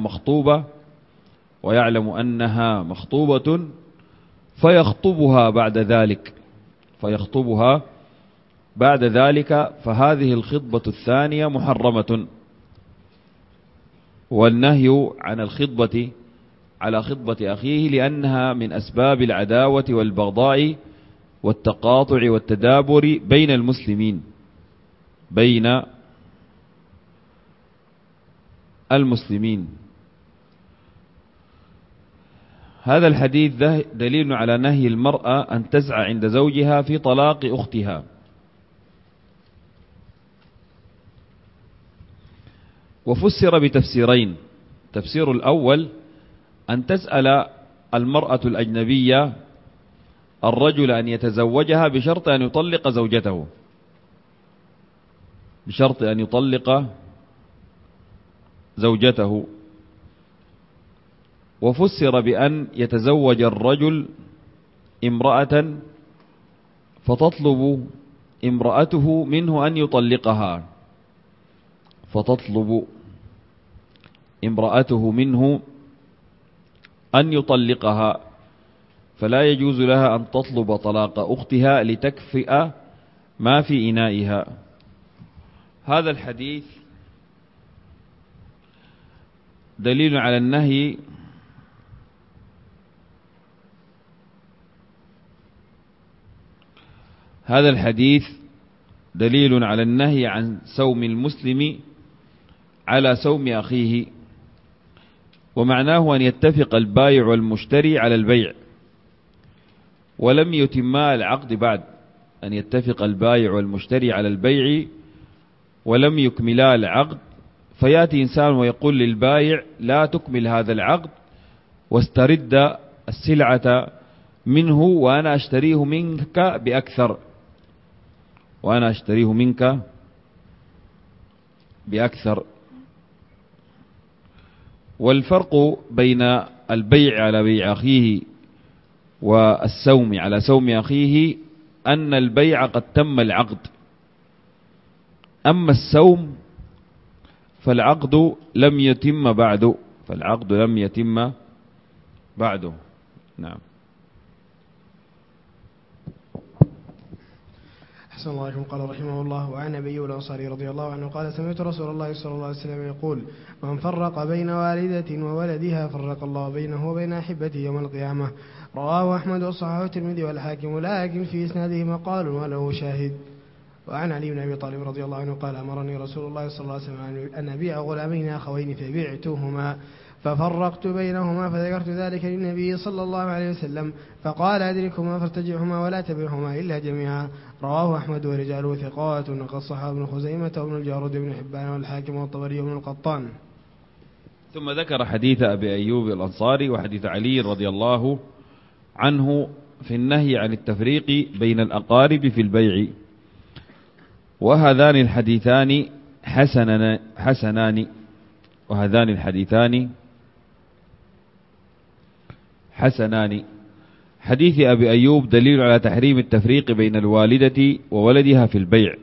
[SPEAKER 1] مخطوبة فيخطبها بعد ذلك، فهذه الخطبة الثانية محرمة. والنهي عن الخطبة على خطبة أخيه لأنها من أسباب العداوة والبغضاء والتقاطع والتدابر بين المسلمين. هذا الحديث دليل على نهي المرأة أن تسعى عند زوجها في طلاق أختها. وفسر بتفسيرين. تفسير الأول أن تسأل المرأة الأجنبية الرجل أن يتزوجها بشرط أن يطلق زوجته. وفسر بأن يتزوج الرجل امرأة فتطلب امرأته منه أن يطلقها، فلا يجوز لها أن تطلب طلاق أختها لتكفئ ما في إنائها. هذا الحديث دليل على النهي عن سوم المسلم على سوم أخيه. ومعناه أن يتفق البائع والمشتري على البيع ولم يتما العقد بعد، أن يتفق البائع والمشتري على البيع ولم يكملا العقد، فيأتي إنسان ويقول للبائع لا تكمل هذا العقد واسترد السلعة منه وأنا أشتريه منك بأكثر، وأنا أشتريه منك بأكثر. والفرق بين البيع على بيع أخيه والسوم على سوم أخيه أن البيع قد تم العقد، أما السوم فالعقد لم يتم بعده، فالعقد لم يتم بعده. نعم.
[SPEAKER 2] أحسن الله عليكم. قال رحمه الله: وعن أبي أيوب الأنصاري رضي الله عنه قال: سمعت رسول الله صلى الله عليه وسلم يقول: من فرق بين والدة وولدها فرق الله بينه وبين أحبته يوم القيامة. رواه أحمد وصححه الترمذي والحاكم، ولكن في إسناده مقال وله شاهد. وعن علي بن أبي طالب رضي الله عنه قال: أمرني رسول الله صلى الله عليه وسلم أن أبيع غلامين أخوين فبعتهما ففرقت بينهما، فذكرت ذلك للنبي صلى الله عليه وسلم فقال: أدركهما فارتجعهما ولا تبعهما إلا جميعا. رواه أحمد ورجاله ثقات، وقد صححه ابن خزيمة وابن الجارود وابن حبان والحاكم والطبري وابن القطان.
[SPEAKER 1] ثم ذكر حديث أبي أيوب الأنصاري وحديث علي رضي الله عنه في النهي عن التفريق بين الأقارب في البيع، وهذان الحديثان حسنان، وهذان الحديثان حسنان. حديث أبي أيوب دليل على تحريم التفريق بين الوالدة وولدها في البيع،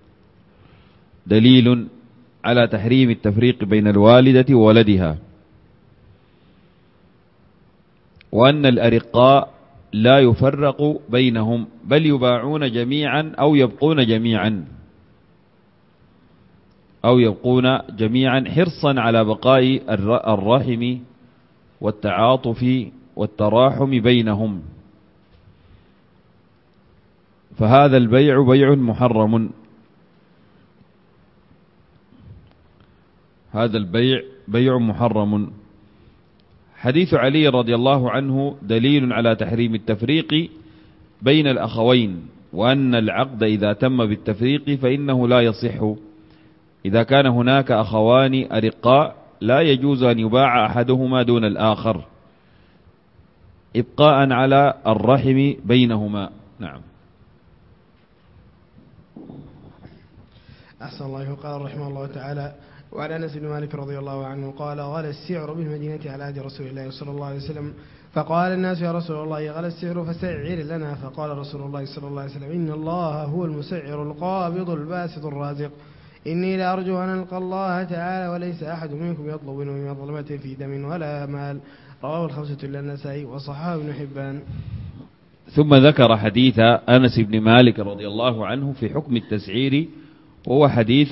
[SPEAKER 1] دليل على تحريم التفريق بين الوالدة وولدها، وأن الأرقاء لا يفرق بينهم بل يباعون جميعا أو يبقون جميعا حرصا على بقاء الرحم والتعاطف والتراحم بينهم. فهذا البيع بيع محرم، هذا البيع بيع محرم. حديث علي رضي الله عنه دليل على تحريم التفريق بين الأخوين، وأن العقد إذا تم بالتفريق فإنه لا يصح. إذا كان هناك أخوان أرقاء لا يجوز أن يباع أحدهما دون الآخر إبقاء على الرحم بينهما. نعم.
[SPEAKER 2] أحسن الله. قال رحمه الله تعالى: وعن أنس بن مالك رضي الله عنه قال: غلى السعر بالمدينة على عهد رسول الله صلى الله عليه وسلم، فقال الناس: يا رسول الله غلى السعر فسعر لنا. فقال رسول الله صلى الله عليه وسلم: إن الله هو المسعر القابض الباسط الرازق، إني لأرجو أن ألقى الله تعالى وليس أحد منكم يطلب منه مظلمة في دم ولا مال. رواه الخمسة إلا النسائي وصححه ابن حبان.
[SPEAKER 1] ثم ذكر حديث أنس بن مالك رضي الله عنه في حكم التسعير، وهو حديث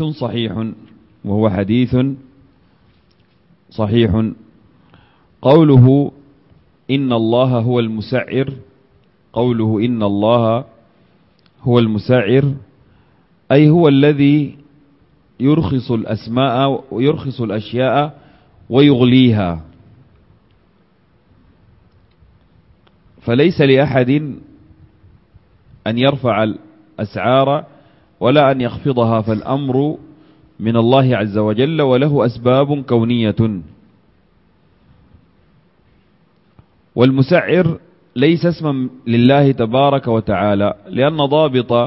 [SPEAKER 1] صحيح. قوله إن الله هو المسعر، قوله إن الله هو المسعر أي هو الذي يرخص الأسماء ويرخص الأشياء ويغليها، فليس لأحد أن يرفع الأسعار ولا أن يخفضها، فالأمر من الله عز وجل وله أسباب كونية. والمسعر ليس اسما لله تبارك وتعالى، لأن ضابط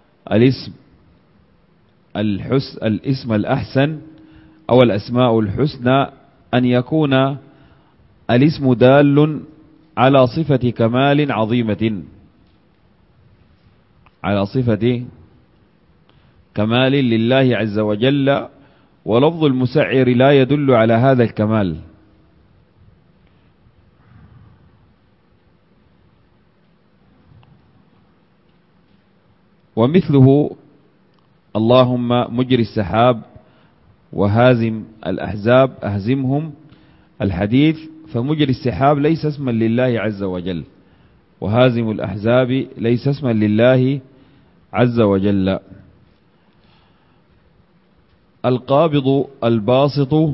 [SPEAKER 1] الاسم الأحسن أو الأسماء الحسنى أن يكون الاسم دال على صفة كمال عظيمة، على صفة كمال لله عز وجل، ولفظ المسعر لا يدل على هذا الكمال. ومثله اللهم مجري السحاب وهازم الأحزاب أهزمهم الحديث، فمجري السحاب ليس اسما لله عز وجل، وهازم الأحزاب ليس اسما لله عز وجل. القابض الباسط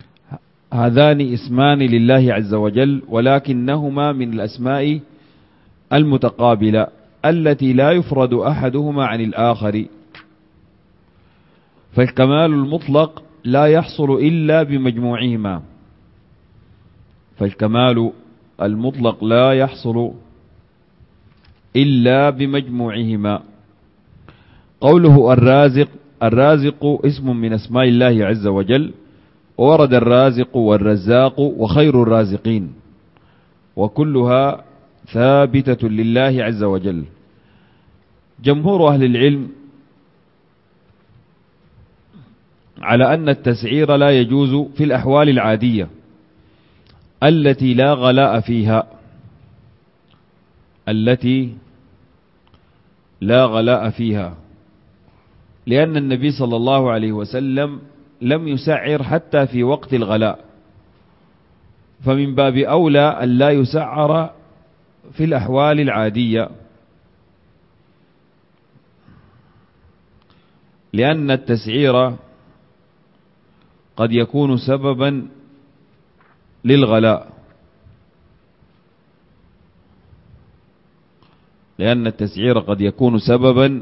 [SPEAKER 1] هذان اسمان لله عز وجل، ولكنهما من الأسماء المتقابلة التي لا يفرد أحدهما عن الآخر، فالكمال المطلق لا يحصل إلا بمجموعهما، فالكمال المطلق لا يحصل إلا بمجموعهما. قوله الرازق، الرازق اسم من أسماء الله عز وجل، ورد الرازق والرزاق وخير الرازقين، وكلها ثابتة لله عز وجل. جمهور أهل العلم على أن التسعير لا يجوز في الأحوال العادية التي لا غلاء فيها، التي لا غلاء فيها، لأن النبي صلى الله عليه وسلم لم يسعر حتى في وقت الغلاء، فمن باب أولى أن لا يسعر في الأحوال العادية، لأن التسعير قد يكون سببا للغلاء، لأن التسعير قد يكون سببا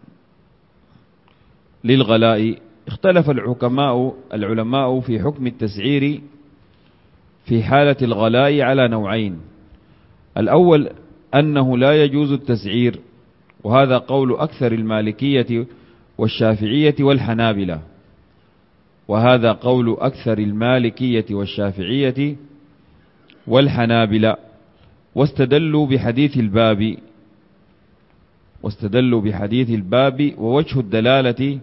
[SPEAKER 1] للغلاء. اختلف العلماء في حكم التسعير في حالة الغلاء على نوعين. الأول أنه لا يجوز التسعير، وهذا قول أكثر المالكية والشافعية والحنابلة، وهذا قول أكثر المالكية والشافعية والحنابلة، واستدلوا بحديث الباب، ووجه الدلالة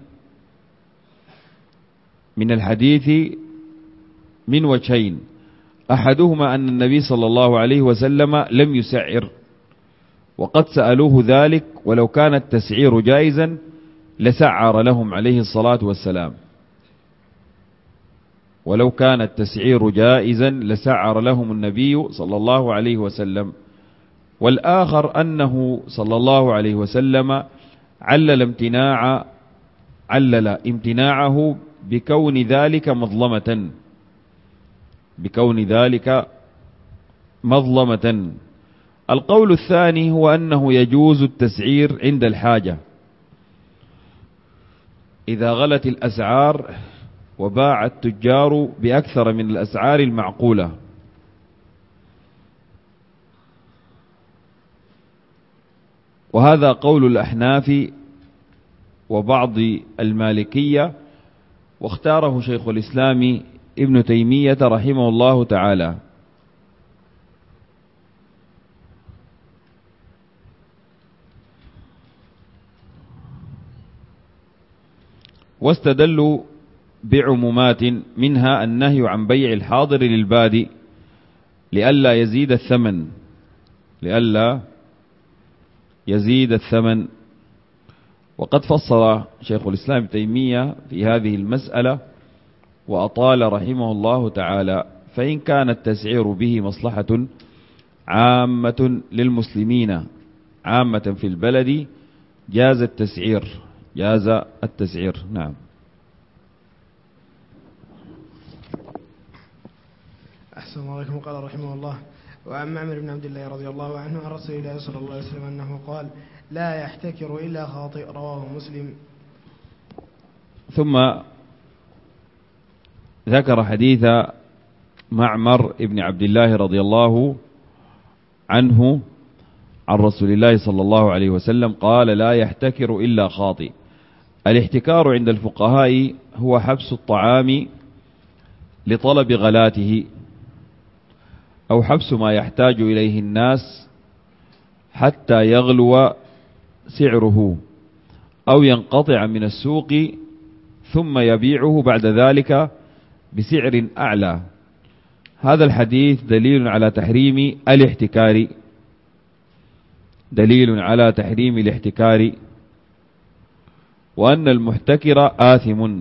[SPEAKER 1] من الحديث من وجهين، أحدهما أن النبي صلى الله عليه وسلم لم يسعر، وقد سألوه ذلك، ولو كان التسعير جائزا لسعر لهم عليه الصلاة والسلام، ولو كان التسعير جائزا لسعر لهم النبي صلى الله عليه وسلم. والآخر أنه صلى الله عليه وسلم علل امتناعه بكون ذلك مظلمة. القول الثاني هو أنه يجوز التسعير عند الحاجة، إذا غلت الأسعار وباع التجار بأكثر من الأسعار المعقولة. وهذا قول الأحناف وبعض المالكية، واختاره شيخ الإسلام ابن تيمية رحمه الله تعالى. واستدلوا بعمومات، منها النهي عن بيع الحاضر للبادي لئلا يزيد الثمن. وقد فصل شيخ الإسلام ابن تيمية في هذه المسألة وأطال رحمه الله تعالى. فإن كان التسعير به مصلحة عامة للمسلمين عامة في البلد جاز التسعير. نعم.
[SPEAKER 2] أحسن الله عليكم. قال رحمه الله: وعن معمر بن عبد الله رضي الله عنه عن رسول الله صلى الله عليه وسلم أنه قال: لا يحتكر إلا خاطئ، رواه مسلم.
[SPEAKER 1] ثم ذكر حديث معمر بن عبد الله رضي الله عنه عن رسول الله صلى الله عليه وسلم قال: لا يحتكر إلا خاطئ. الاحتكار عند الفقهاء هو حبس الطعام لطلب غلاته، أو حبس ما يحتاج إليه الناس حتى يغلو سعره، أو ينقطع من السوق ثم يبيعه بعد ذلك بسعر أعلى. هذا الحديث دليل على تحريم الاحتكار، وأن المحتكر آثم.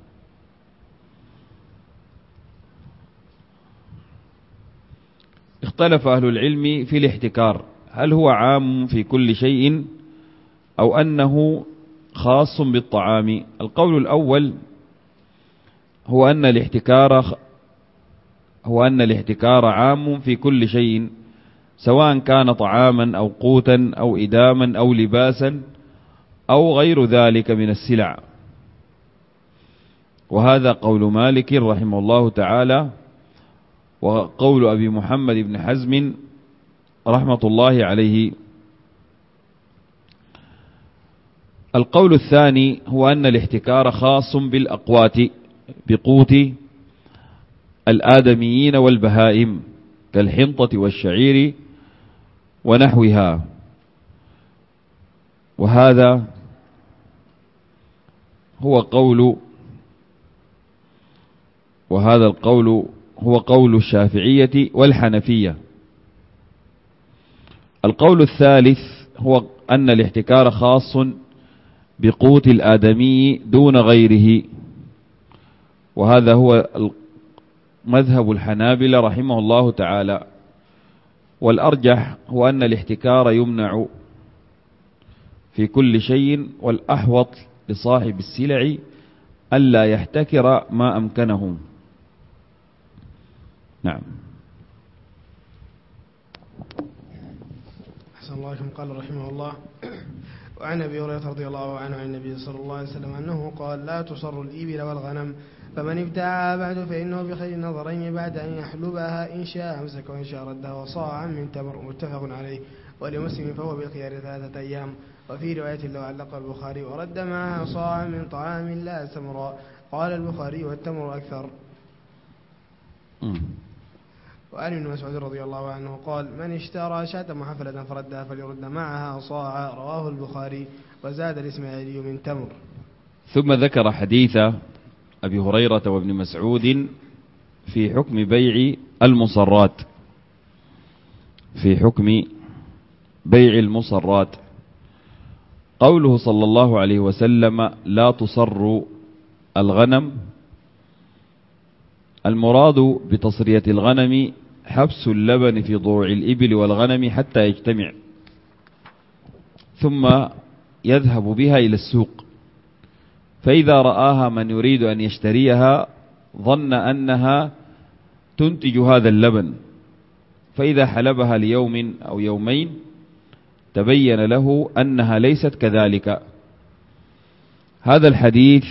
[SPEAKER 1] اختلف أهل العلم في الاحتكار، هل هو عام في كل شيء أو أنه خاص بالطعام؟ القول الأول هو أن الاحتكار عام في كل شيء، سواء كان طعاما أو قوتا أو إداما أو لباسا أو غير ذلك من السلع. وهذا قول مالك رحمه الله تعالى، وقول أبي محمد بن حزم رحمة الله عليه. القول الثاني هو أن الاحتكار خاص بالأقوات بقوت الآدميين والبهائم كالحنطة والشعير ونحوها، وهذا القول هو قول الشافعية والحنفية. القول الثالث هو أن الاحتكار خاص بقوت الآدمي دون غيره، وهذا هو مذهب الحنابلة رحمه الله تعالى. والأرجح هو أن الاحتكار يمنع في كل شيء، والأحوط لصاحب السلع ألا يحتكر ما أمكنه. نعم.
[SPEAKER 2] أحسن الله عليكم. قال رحمه الله: وعن أبي هريرة رضي الله عنه عن النبي صلى الله عليه وسلم أنه قال: لا تصر الإبل والغنم، فمن ابتاعها بعد فإنه بخير النظرين بعد أن يحلبها، إن شاء أمسك وإن شاء ردها، وصاعا من تمر. متفق عليه. ولمسلم: فهو بالخيار 3 أيام. وفي رواية لو علق البخاري: ورد معها صاعا من طعام لا تمرا. قال البخاري: والتمر أكثر. وعن ابن مسعود رضي الله عنه قال: من اشترى شاة محفلة فردها فليرد معها صاعا. رواه البخاري. وزاد الإسماعيلي: من تمر.
[SPEAKER 1] ثم ذكر حديث أبي هريرة وابن مسعود في حكم بيع المصرات، قوله صلى الله عليه وسلم: لا تصر الغنم، المراد بتصرية الغنم حبس اللبن في ضروع الإبل والغنم حتى يجتمع، ثم يذهب بها إلى السوق، فإذا رآها من يريد أن يشتريها ظن أنها تنتج هذا اللبن، فإذا حلبها ليوم أو يومين تبين له أنها ليست كذلك. هذا الحديث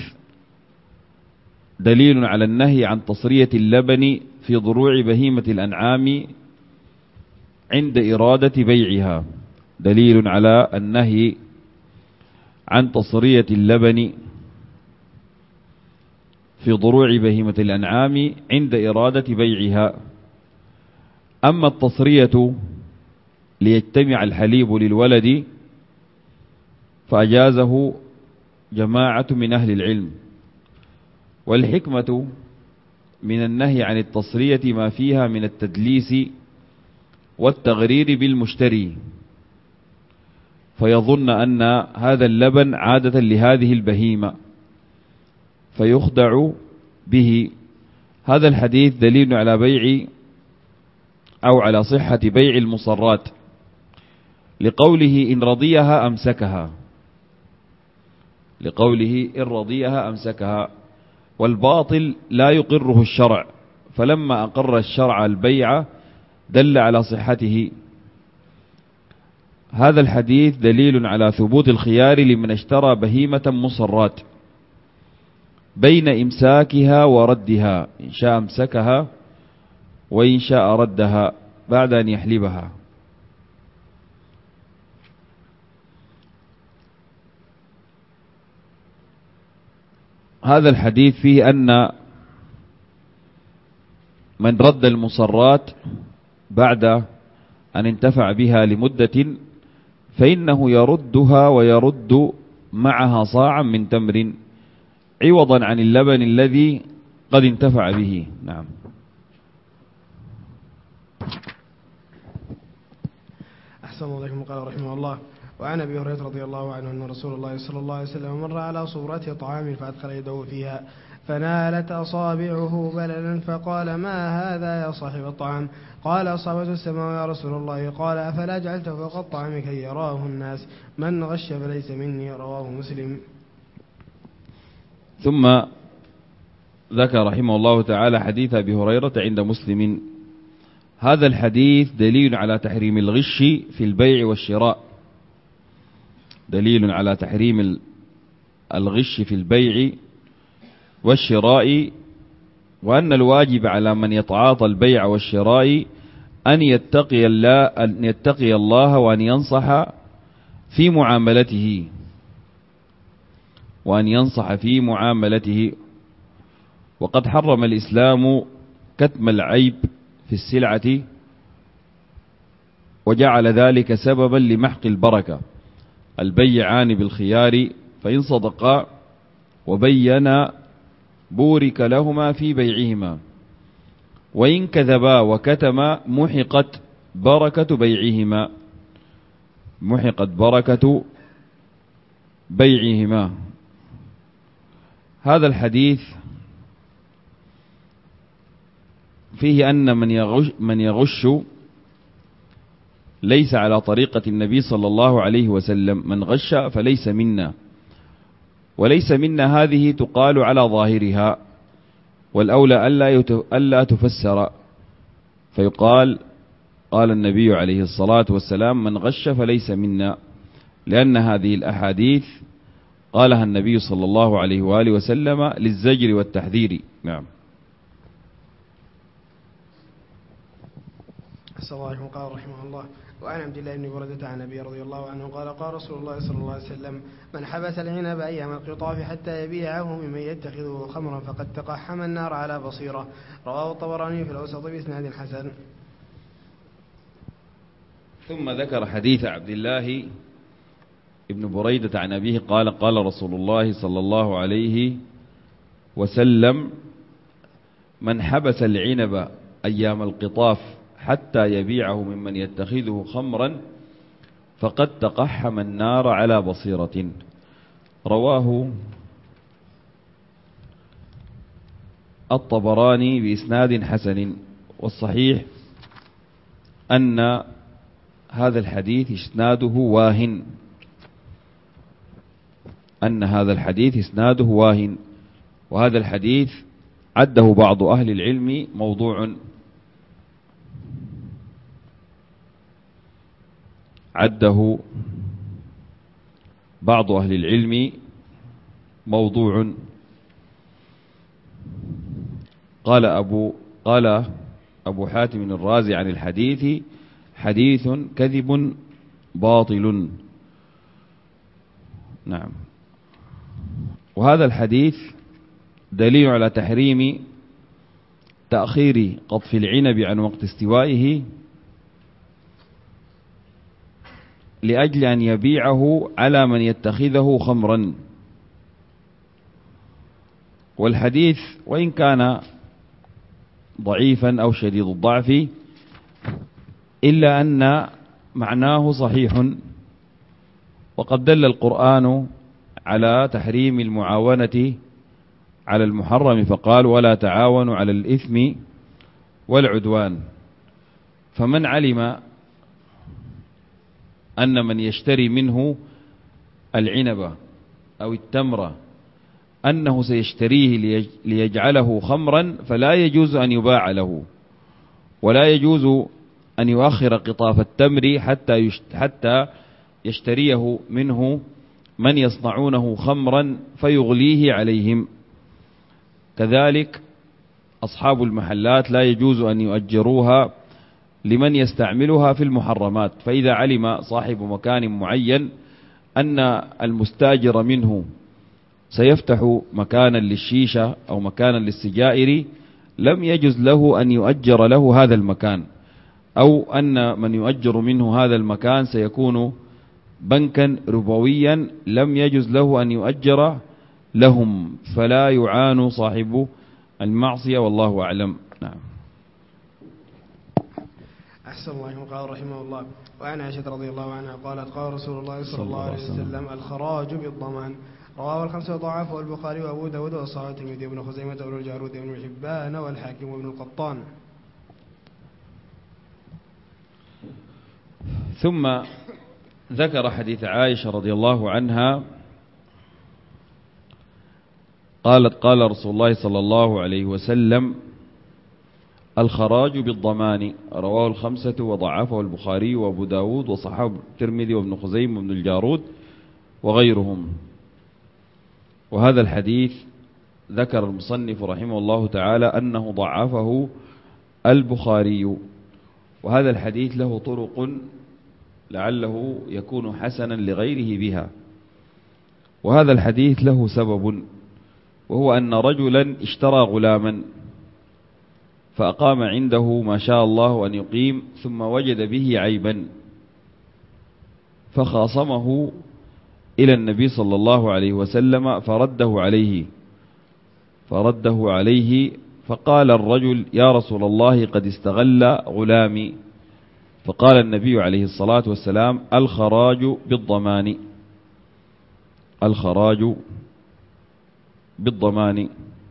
[SPEAKER 1] دليل على النهي عن تصرية اللبن في ضروع بهيمة الأنعام عند إرادة بيعها، دليل على النهي عن تصرية اللبن في ضروع بهيمة الأنعام عند إرادة بيعها. أما التصرية ليجتمع الحليب للولد فأجازه جماعة من أهل العلم. والحكمة من النهي عن التصرية ما فيها من التدليس والتغرير بالمشتري، فيظن أن هذا اللبن عادة لهذه البهيمة فيخدع به. هذا الحديث دليل على بيع أو على صحة بيع المصرات، لقوله إن رضيها أمسكها، والباطل لا يقره الشرع، فلما أقر الشرع البيع دل على صحته. هذا الحديث دليل على ثبوت الخيار لمن اشترى بهيمة مصرات بين إمساكها وردها، إن شاء أمسكها وإن شاء ردها بعد أن يحلبها. هذا الحديث فيه أن من رد المصرات بعد أن انتفع بها لمدة فإنه يردها ويرد معها صاعا من تمر عوضا عن اللبن الذي قد انتفع به. نعم.
[SPEAKER 2] أحسن الله عليكم. قال رحمه الله: وعن أبي هريرة رضي الله عنه أن رسول الله صلى الله عليه وسلم مر على صورة طعام فأدخل يده فيها فنالت أصابعه بللا، فقال: ما هذا يا صاحب الطعام؟ قال: أصابته السماء يا رسول الله. قال: أفلا جعلته فوق الطعام كي يراه الناس؟ من غش فليس مني. رواه مسلم.
[SPEAKER 1] ثم ذكر رحمه الله تعالى حديث أبي هريرة عند مسلم. هذا الحديث دليل على تحريم الغش في البيع والشراء، دليل على تحريم الغش في البيع والشراء، وأن الواجب على من يتعاطى البيع والشراء أن يتقي الله وأن ينصح في معاملته وقد حرم الإسلام كتم العيب في السلعة، وجعل ذلك سببا لمحق البركة. البيعان بالخيار فإن صدقا وبينا بورك لهما في بيعهما، وإن كذبا وكتما محقت بركة بيعهما. هذا الحديث فيه أن من يغش ليس على طريقة النبي صلى الله عليه وسلم، من غش فليس منا. وليس منا هذه تقال على ظاهرها، والأولى ألا تفسر، فيقال قال النبي عليه الصلاة والسلام من غش فليس منا، لأن هذه الأحاديث قالها النبي صلى الله عليه وآله وسلم للزجر والتحذير. نعم.
[SPEAKER 2] الله قال رحمه الله: وعن عبد الله بن بردة عن أبي رضي الله عنه قال: قال رسول الله صلى الله عليه وسلم: من حبس العنب أيام القطاف حتى يبيعه ممن يتخذه خمرا فقد تقحم النار على بصيرة. رواه الطبراني في الأوسط بإسناد حسن.
[SPEAKER 1] ثم ذكر حديث عبد الله بن بريدة عن أبيه قال: قال رسول الله صلى الله عليه وسلم: من حبس العنب أيام القطاف حتى يبيعه ممن يتخذه خمرا فقد تقحم النار على بصيرة. رواه الطبراني بإسناد حسن. والصحيح أن هذا الحديث إسناده واهن، وهذا الحديث عده بعض أهل العلم موضوع. قال أبو حاتم الرازي عن الحديث: حديث كذب باطل. نعم. وهذا الحديث دليل على تحريم تأخير قطف العنب عن وقت استوائه لأجل أن يبيعه على من يتخذه خمرا. والحديث وإن كان ضعيفا أو شديد الضعف إلا أن معناه صحيح، وقد دل القرآن على تحريم المعاونة على المحرم فقال: ولا تعاونوا على الإثم والعدوان. فمن علم أن من يشتري منه العنب أو التمر أنه سيشتريه ليجعله خمرا فلا يجوز أن يباع له، ولا يجوز أن يؤخر قطاف التمر حتى يشتريه منه من يصنعونه خمرا فيغليه عليهم. كذلك أصحاب المحلات لا يجوز أن يؤجروها لمن يستعملها في المحرمات. فإذا علم صاحب مكان معين أن المستاجر منه سيفتح مكانا للشيشة أو مكانا للسجائر لم يجوز له أن يؤجر له هذا المكان، أو أن من يؤجر منه هذا المكان سيكون بنكا ربويا لم يجوز له أن يؤجر لهم، فلا يعان صاحب المعصية، والله أعلم. نعم.
[SPEAKER 2] أحسن الله. قال رحمه الله: وعن عائشة رضي الله عنها قالت: قال رسول الله صلى الله عليه وسلم: الخراج بالضمان. رواه الخمسة وضعفه البخاري وأبو داود وصححه الترمذي وابن خزيمة وابن الجارود وابن حبان والحاكم وابن القطان.
[SPEAKER 1] ثم ذكر حديث عائشة رضي الله عنها قالت: قال رسول الله صلى الله عليه وسلم: الخراج بالضمان، رواه الخمسة وضعفه البخاري وأبو داود وصححه الترمذي وابن خزيمة وابن الجارود وغيرهم. وهذا الحديث ذكر المصنف رحمه الله تعالى أنه ضعفه البخاري، وهذا الحديث له طرق لعله يكون حسنا لغيره بها. وهذا الحديث له سبب، وهو أن رجلا اشترى غلاما فأقام عنده ما شاء الله أن يقيم، ثم وجد به عيبا فخاصمه إلى النبي صلى الله عليه وسلم فرده عليه فقال الرجل: يا رسول الله قد استغل غلامي. فقال النبي عليه الصلاة والسلام: الخراج بالضمان، الخراج بالضمان.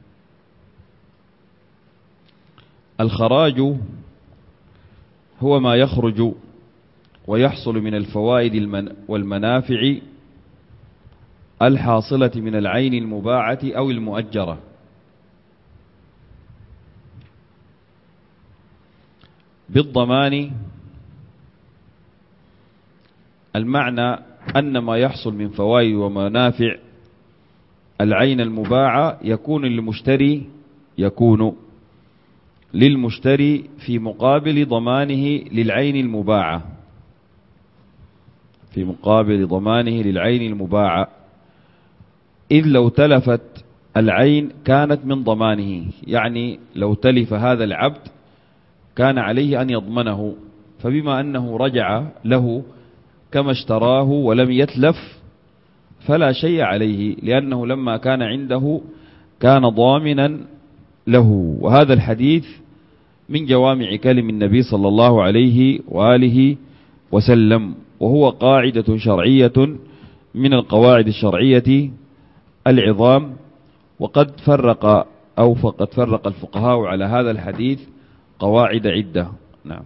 [SPEAKER 1] الخراج هو ما يخرج ويحصل من الفوائد والمنافع الحاصلة من العين المباعة أو المؤجرة. بالضمان المعنى أن ما يحصل من فوائد ومنافع العين المباعة يكون للمشتري في مقابل ضمانه للعين المباعة، في مقابل ضمانه للعين المباعة، إذ لو تلفت العين كانت من ضمانه. يعني لو تلف هذا العبد كان عليه أن يضمنه، فبما أنه رجع له كما اشتراه ولم يتلف فلا شيء عليه، لأنه لما كان عنده كان ضامنا له. وهذا الحديث من جوامع كلم النبي صلى الله عليه وآله وسلم، وهو قاعدة شرعية من القواعد الشرعية العظام. وقد فرق الفقهاء على هذا الحديث قواعد عدة. نعم.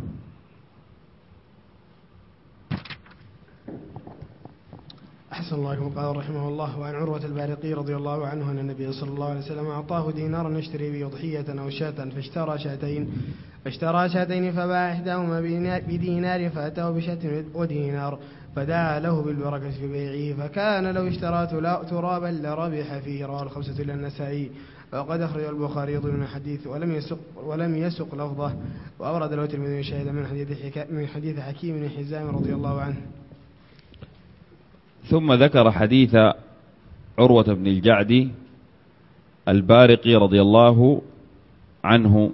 [SPEAKER 2] أحسن الله إليكم. قال رحمه الله: وعن عروة البارقي رضي الله عنه أن النبي صلى الله عليه وسلم أعطاه دينارا يشتري به أضحية أو شاة، فاشترى شاتين فباع إحداهما بدينار، فأتاه بشاة ودينار، فدعا له بالبركة في بيعه، فكان لو اشترى ترابا لربح فيه. رواه الخمسة إلا النسائي. وقد أخرج البخاري ضمن الحديث ولم يسق لفظه، وأورد له الترمذي شاهدا من حديث حكيم بن حزام رضي الله عنه.
[SPEAKER 1] ثم ذكر حديث عروة بن الجعد البارقي رضي الله عنه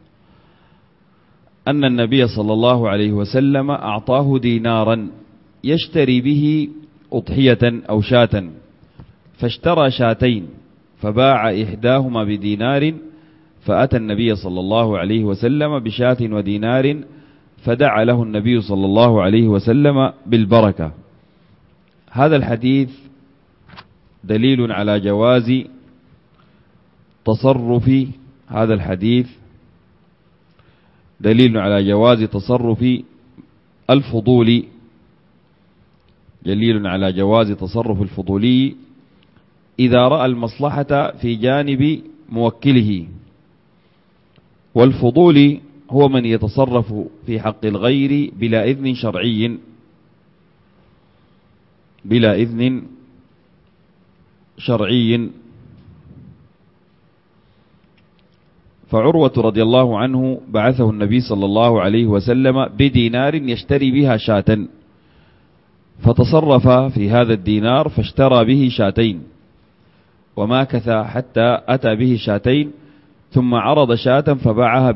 [SPEAKER 1] أن النبي صلى الله عليه وسلم أعطاه دينارا يشتري به أضحية أو شاة، فاشترى شاتين فباع إحداهما بدينار، فأتى النبي صلى الله عليه وسلم بشاة ودينار، فدعا له النبي صلى الله عليه وسلم بالبركة. هذا الحديث دليل على جواز تصرف الفضول، دليل على جواز تصرف الفضولي إذا رأى المصلحة في جانب موكله. والفضول هو من يتصرف في حق الغير بلا إذن شرعي. فعروة رضي الله عنه بعثه النبي صلى الله عليه وسلم بدينار يشتري بها شاة، فتصرف في هذا الدينار فاشترى به شاتين، وماكث حتى أتى به شاتين، ثم عرض شاة فباعها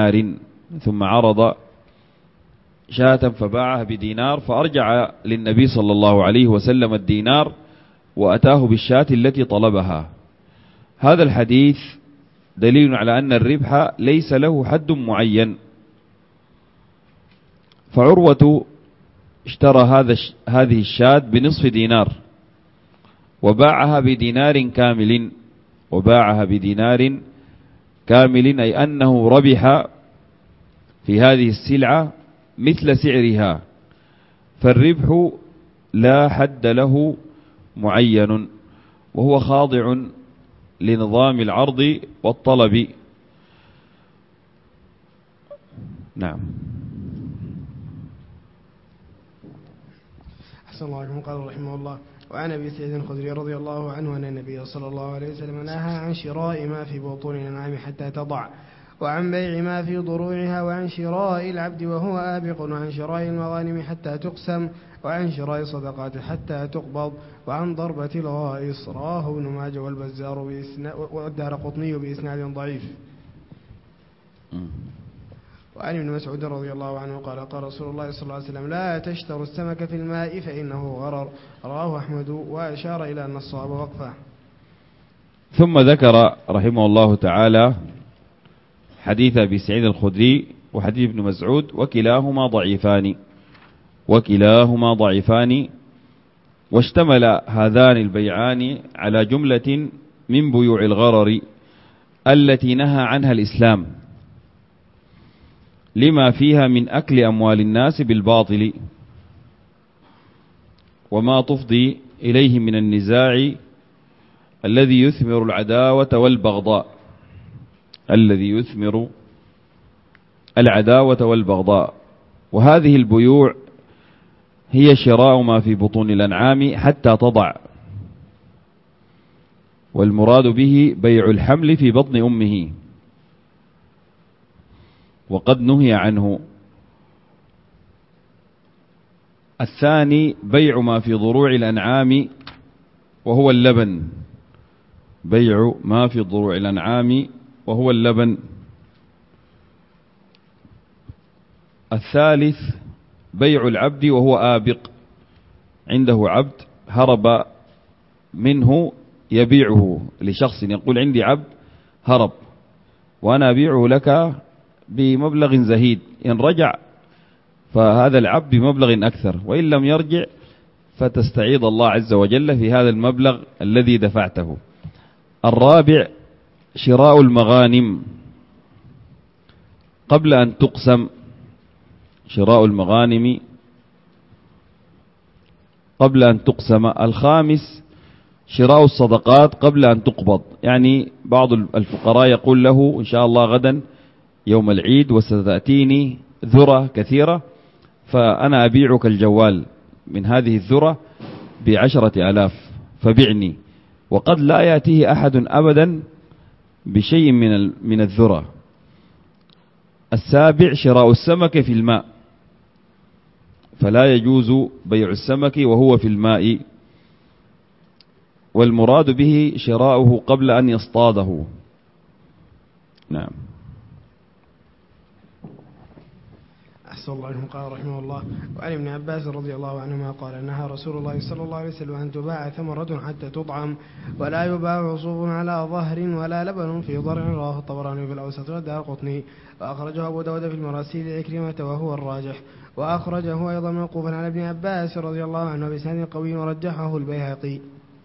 [SPEAKER 1] بدينار، فأرجع للنبي صلى الله عليه وسلم الدينار وأتاه بالشاة التي طلبها. هذا الحديث دليل على أن الربح ليس له حد معين. فعروة اشترى هذه الشاة بنصف دينار وباعها بدينار كامل، أي أنه ربح في هذه السلعة مثل سعرها، فالربح لا حد له معين، وهو خاضع لنظام العرض والطلب. نعم.
[SPEAKER 2] أحسن الله عليكم. قال رحمه الله: وعن أبي سعيد الخدري رضي الله عنه أن النبي صلى الله عليه وسلم نهى عن شراء ما في بطون الأنعام حتى تضع، وعن بيع ما في ضروعها، وعن شراء العبد وهو آبق، وعن شراء المغانم حتى تقسم، وعن شراء الصدقات حتى تقبض، وعن ضربة الغائص. رواه ابن ماجه والبزار والدارقطني بإسناد ضعيف. وعن ابن مسعود رضي الله عنه قال: قال رسول الله صلى الله عليه وسلم: لا تشتروا السمك في الماء فإنه غرر. رواه أحمد، وأشار إلى أن الصواب وقفه.
[SPEAKER 1] ثم ذكر رحمه الله تعالى حديث أبي سعيد الخدري وحديث ابن مسعود، وكلاهما ضعيفان، واشتمل هذان البيعان على جملة من بيوع الغرر التي نهى عنها الإسلام لما فيها من أكل أموال الناس بالباطل، وما تفضي إليه من النزاع الذي يثمر العداوة والبغضاء. وهذه البيوع هي شراء ما في بطون الأنعام حتى تضع، والمراد به بيع الحمل في بطن أمه، وقد نهي عنه. الثاني بيع ما في ضروع الأنعام وهو اللبن، بيع ما في ضروع الأنعام وهو اللبن. الثالث بيع العبد وهو آبق، عنده عبد هرب منه يبيعه لشخص، يقول: عندي عبد هرب وأنا أبيعه لك بمبلغ زهيد، إن رجع فهذا العبد بمبلغ أكثر، وإن لم يرجع فتستعيض الله عز وجل في هذا المبلغ الذي دفعته. الرابع شراء المغانم قبل أن تقسم، شراء المغانم قبل أن تقسم. الخامس شراء الصدقات قبل أن تقبض، يعني بعض الفقراء يقول له: إن شاء الله غدا يوم العيد وستأتيني ذرة كثيرة، فأنا أبيعك الجوال من هذه الذرة ب10,000 فبعني، وقد لا يأتيه أحد أبدا بشيء من الذرة. السابع شراء السمك في الماء، فلا يجوز بيع السمك وهو في الماء، والمراد به شراؤه قبل أن يصطاده. نعم.
[SPEAKER 2] أحسن الله عليكم. قال رحمه الله: وعن ابن عباس رضي الله عنهما قال: نهى رسول الله صلى الله عليه وسلم أن تباع ثمرة حتى تطعم، ولا يباع عصوب على ظهر ولا لبن في ضرع. رواه الطبراني في الأوسط والدارقطني، وأخرجه أبو داود في المراسيل عكرمة وهو الراجح، وأخرجه أيضا موقوفا على ابن عباس رضي الله عنه بسند قوي ورجحه البيهقي.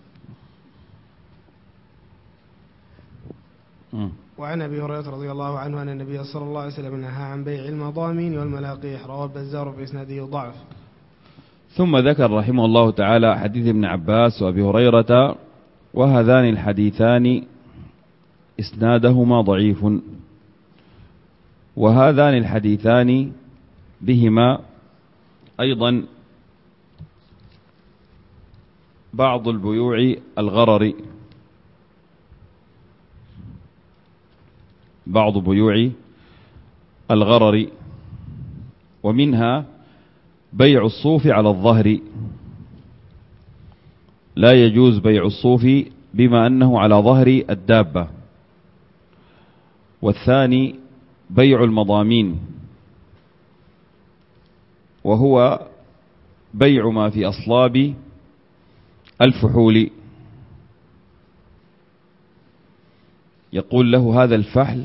[SPEAKER 2] وعن أبي هريرة رضي الله عنه أن النبي صلى الله عليه وسلم نهى عن بيع المضامين والملاقيح. رواه البزار في إسناده ضعف.
[SPEAKER 1] ثم ذكر رحمه الله تعالى حديث ابن عباس وأبي هريرة، وهذان الحديثان إسنادهما ضعيف، وهذان الحديثان بهما أيضا بعض البيوع الغرر، بعض بيوع الغرر، ومنها بيع الصوف على الظهر، لا يجوز بيع الصوف بما أنه على ظهر الدابة. والثاني بيع المضامين، وهو بيع ما في أصلاب الفحول، يقول له: هذا الفحل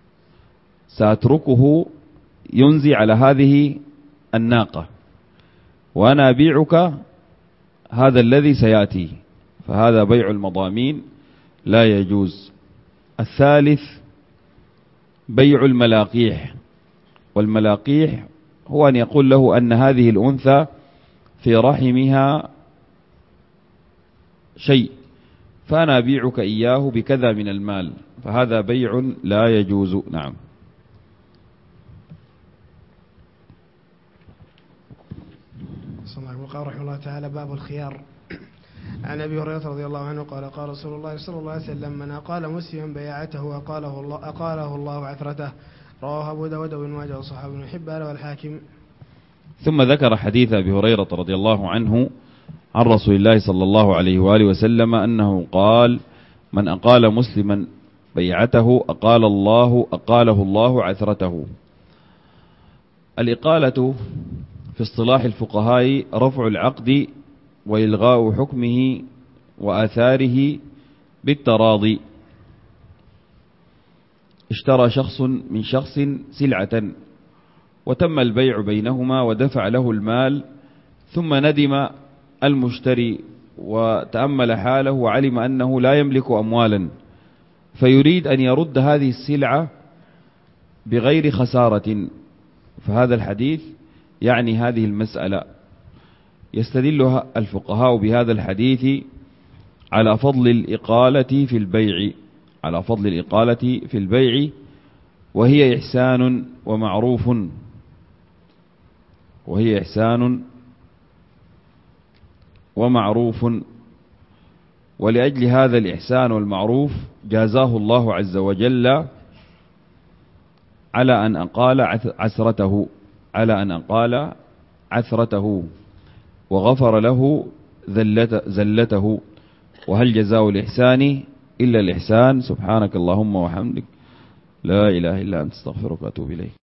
[SPEAKER 1] سأتركه ينزي على هذه الناقة، وأنا أبيعك هذا الذي سيأتي، فهذا بيع المضامين لا يجوز. الثالث بيع الملاقيح، والملاقيح هو أن يقول له أن هذه الأنثى في رحمها شيء، فأنا أبيعك إياه بكذا من المال، فهذا بيع لا يجوز. نعم.
[SPEAKER 2] قال رحمه الله تعالى: باب الخيار. عن أبي هريرة رضي الله عنه قال: قال رسول الله صلى الله عليه وسلم: من أقال مسلما بيعته أقاله الله عثرته. رواه أبو داود وابن ماجه وصححه ابن حبان والحاكم.
[SPEAKER 1] ثم ذكر حديث أبي هريرة رضي الله عنه عن رسول الله صلى الله عليه وآله وسلم أنه قال: من أقال مسلما بيعته أقاله الله عثرته. الإقالة في اصطلاح الفقهاء رفع العقد وإلغاء حكمه وآثاره بالتراضي. اشترى شخص من شخص سلعة وتم البيع بينهما ودفع له المال، ثم ندم المشتري وتأمل حاله وعلم أنه لا يملك أموالا، فيريد أن يرد هذه السلعة بغير خسارة. فهذا الحديث يعني هذه المسألة. يستدل الفقهاء بهذا الحديث على فضل الإقالة في البيع، وهي إحسان ومعروف. ولأجل هذا الإحسان والمعروف جازاه الله عز وجل على أن أقال عثرته وغفر له زلته. وهل جزاء الإحسان إلا الإحسان. سبحانك اللهم وحمدك، لا إله إلا أنت، استغفرك وأتوب إليك.